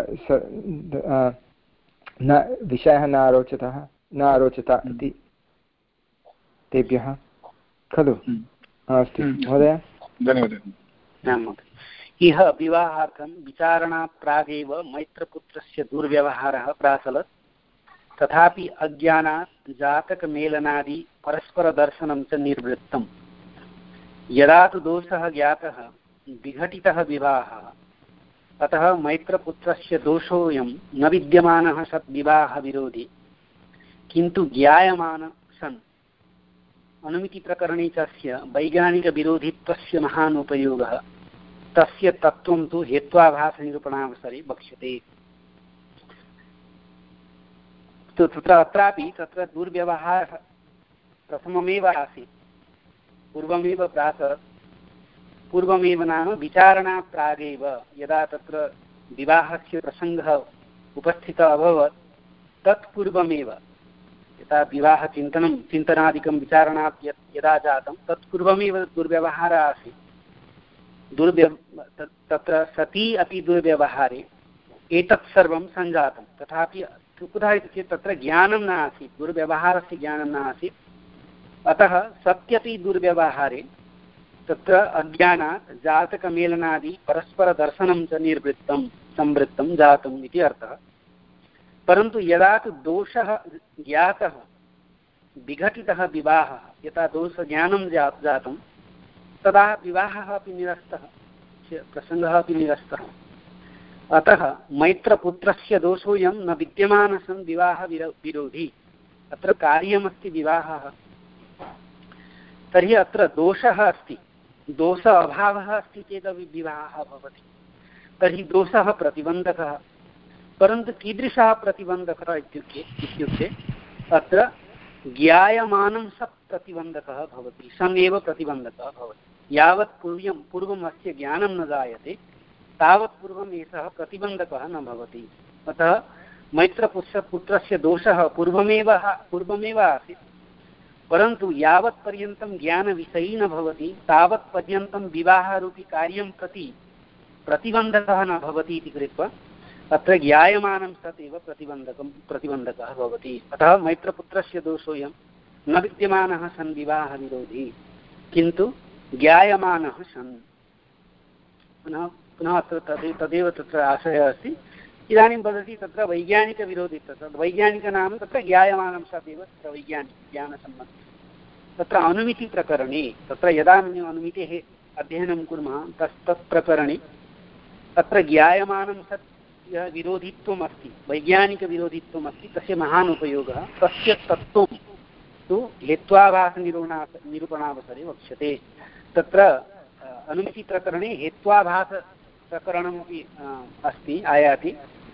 न विषयः न रोचतः न रोचता इति तेभ्यः खलु। अस्तु महोदय, धन्यवादः। इह विवाहार्थं विचारणात् प्रागेव मैत्रपुत्रस्य दुर्व्यवहारः प्राचलत्, तथापि अज्ञानात् जातकमेलनादि परस्परदर्शनं च निर्वृत्तम्। यदा तु दोषः ज्ञातः विघटितः विवाहः, अतः मैत्रपुत्रस्य दोषोऽयं न विद्यमानः सद्विवाहविरोधी, किन्तु ज्ञायमान सन् अनुमितिप्रकरणे तस्य वैज्ञानिकविरोधित्वस्य महान् उपयोगः। तस्य तत्त्वं तु हेत्वाभासनिरूपणावसरे वक्ष्यते। तत्र अत्रापि तत्र दुर्व्यवहारः प्रथममेव आसीत्, पूर्वमेव प्राचलत्, पूर्वमेव नाम विचारणात् प्रागेव यदा तत्र विवाहस्य प्रसङ्गः उपस्थितः अभवत् तत्पूर्वमेव यदा विवाहचिन्तनं चिन्तनादिकं विचारणात् यदा जातं तत्पूर्वमेव दुर्व्यवहारः आसीत्। दुर्व्यव तत्र सती अपि दुर्व्यवहारे एतत् सर्वं सञ्जातं। तथापि कुतः इति चेत् तत्र ज्ञानं न आसीत्, दुर्व्यवहारस्य ज्ञानं न आसीत्। अतः सत्यपि दुर्व्यवहारे तत्र अज्ञानात् जातकमेलनादि परस्परदर्शनं च निर्वृत्तं संवृत्तं जातम् इति अर्थः। परन्तु यदा तु दोषः ज्ञातः विघटितः विवाहः, यदा दोषज्ञानं जातं तदा विवाहः अपि निरस्तः, प्रसङ्गः अपि निरस्तः। अतः मैत्रपुत्रस्य दोषोऽयं न विद्यमानः सन् विवाह विरोधी। अत्र कार्यमस्ति विवाहः, तर्हि अत्र दोषः अस्ति, दोष अभावः अस्ति चेदपि विवाहः भवति, तर्हि दोषः प्रतिबन्धकः। परन्तु कीदृशः प्रतिबन्धकः इत्युक्ते इत्युक्ते अत्र ज्ञायमानं सत् प्रतिबन्धकः भवति, सन् एव प्रतिबन्धकः भवति। यावत् पूर्वं पूर्वम् अस्य ज्ञानं न जायते तावत् पूर्वम् एषः प्रतिबन्धकः न भवति। अतः मैत्रपुत्र पुत्रस्य दोषः पूर्वमेव पूर्वमेव आसीत्, परन्तु यावत् पर्यन्तं ज्ञानविषयी न भवति तावत् पर्यन्तं विवाहरूपी कार्यं प्रति प्रतिबन्धकः न भवति इति कृत्वा अत्र ज्ञायमानं सत् एव प्रतिबन्धकं प्रतिबन्धकः भवति। अतः मैत्रपुत्रस्य दोषोऽयं न विद्यमानः सन् विवाहविरोधी, किन्तु ज्ञायमानः सन्। पुनः पुनः अत्र तदेव तदेव तत्र आशयः अस्ति। इदानीं वदति तत्र वैज्ञानिकविरोधी, तत्र वैज्ञानिक नाम तत्र ज्ञायमानं सत् एव तत्र वैज्ञानिक ज्ञानसम्बन्धि। तत्र अनुमितिप्रकरणे तत्र यदा अनुमितेः अध्ययनं कुर्मः तस् तत् प्रकरणे तत्र ज्ञायमानं सत् यः विरोधित्वम् अस्ति, वैज्ञानिकविरोधित्वम् अस्ति, तस्य महान् उपयोगः। तस्य तत्त्वं तु हेत्वाभासनिरूपणा निरूपणावसरे वक्ष्यते। तत्र अनुमितिप्रकरणे हेत्वाभासप्रकरणमपि अस्ति, आयाति।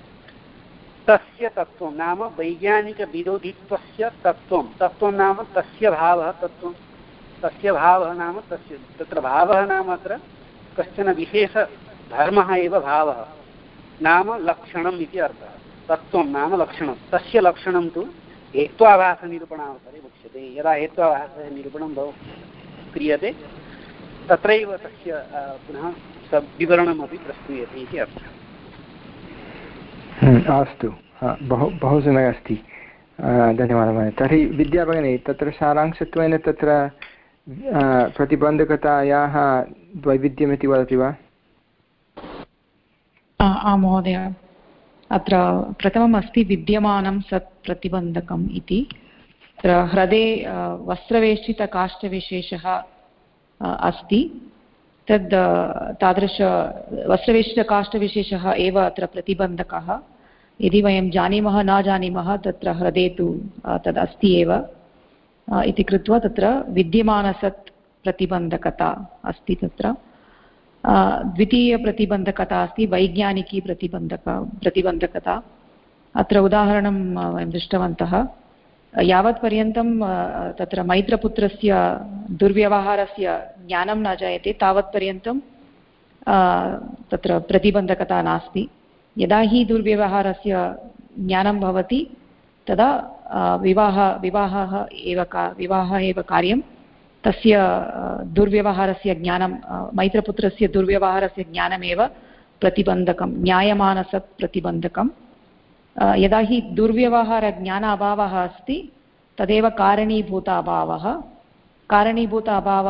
तस्य तत्त्वं नाम वैज्ञानिकविरोधित्वस्य तत्त्वं, तत्त्वं नाम तस्य भावः, तत्त्वं तस्य भावः नाम तस्य, तत्र भावः नाम अत्र कश्चन विशेषधर्मः एव भावः नाम लक्षणम् इति अर्थः। तत्त्वं नाम लक्षणं, तस्य लक्षणं तु हेत्वाभासनिरूपणावसरे वक्ष्यते। यदा हेत्वाभासः निरूपणं भव क्रियते तत्रैव तस्य पुनः विवरणमपि प्रस्तूयते इति अर्थः। अस्तु, बहु बहु सम्यक् अस्ति, धन्यवादः। तर्हि विद्याभगिनी तत्र सारांशत्वेन तत्र प्रतिबन्धकतायाः वैविध्यमिति वदति वा? आं महोदय, अत्र प्रथमम् अस्ति विद्यमानं सत् प्रतिबन्धकम् इति। अत्र हृदे वस्त्रवेष्टितकाष्ठविशेषः अस्ति, तद् तादृश वस्त्रवेष्टितकाष्ठविशेषः एव अत्र प्रतिबन्धकः। यदि वयं जानीमः न जानीमः तत्र हृदे तु तद् अस्ति एव इति कृत्वा तत्र विद्यमानसत् प्रतिबन्धकता अस्ति। तत्र द्वितीयप्रतिबन्धकता अस्ति वैज्ञानिकी प्रतिबन्धक प्रतिबन्धकता। अत्र उदाहरणं वयं दृष्टवन्तः। यावत्पर्यन्तं तत्र मैत्रपुत्रस्य दुर्व्यवहारस्य ज्ञानं न जायते तावत्पर्यन्तं तत्र प्रतिबन्धकता नास्ति। यदा हि दुर्व्यवहारस्य ज्ञानं भवति तदा विवाह विवाहः एव का विवाहः एव कार्यं। तस्य दुर्व्यवहारस्य ज्ञानं, मैत्रपुत्रस्य दुर्व्यवहारस्य ज्ञानमेव प्रतिबन्धकं, ज्ञायमानसत् प्रतिबन्धकं। यदा हि दुर्व्यवहारज्ञान अभावः अस्ति तदेव कारणीभूत अभावः। कारणीभूत अभाव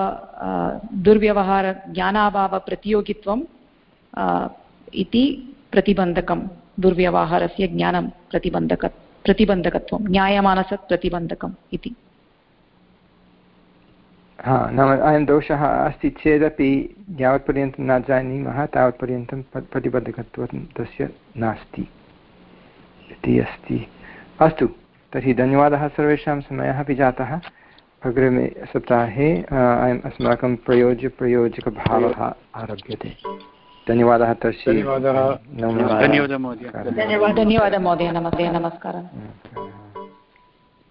दुर्व्यवहारज्ञानाभावप्रतियोगित्वम् इति प्रतिबन्धकं, दुर्व्यवहारस्य ज्ञानं प्रतिबन्धक प्रतिबन्धकत्वं, ज्ञायमानसत् प्रतिबन्धकम् इति। हा, नाम अयं दोषः अस्ति चेदपि यावत्पर्यन्तं न जानीमः तावत्पर्यन्तं प्रतिबन्धकत्वं तस्य नास्ति इति अस्ति। अस्तु, तर्हि धन्यवादः सर्वेषां। समयः अपि जातः। अग्रिमे सप्ताहे अयम् अस्माकं प्रयोज्यप्रयोजकभावः आरभ्यते। धन्यवादः तस्य। धन्यवादः। धन्यवादः महोदय। धन्यवादः महोदय, नमस्ते, नमस्कारः।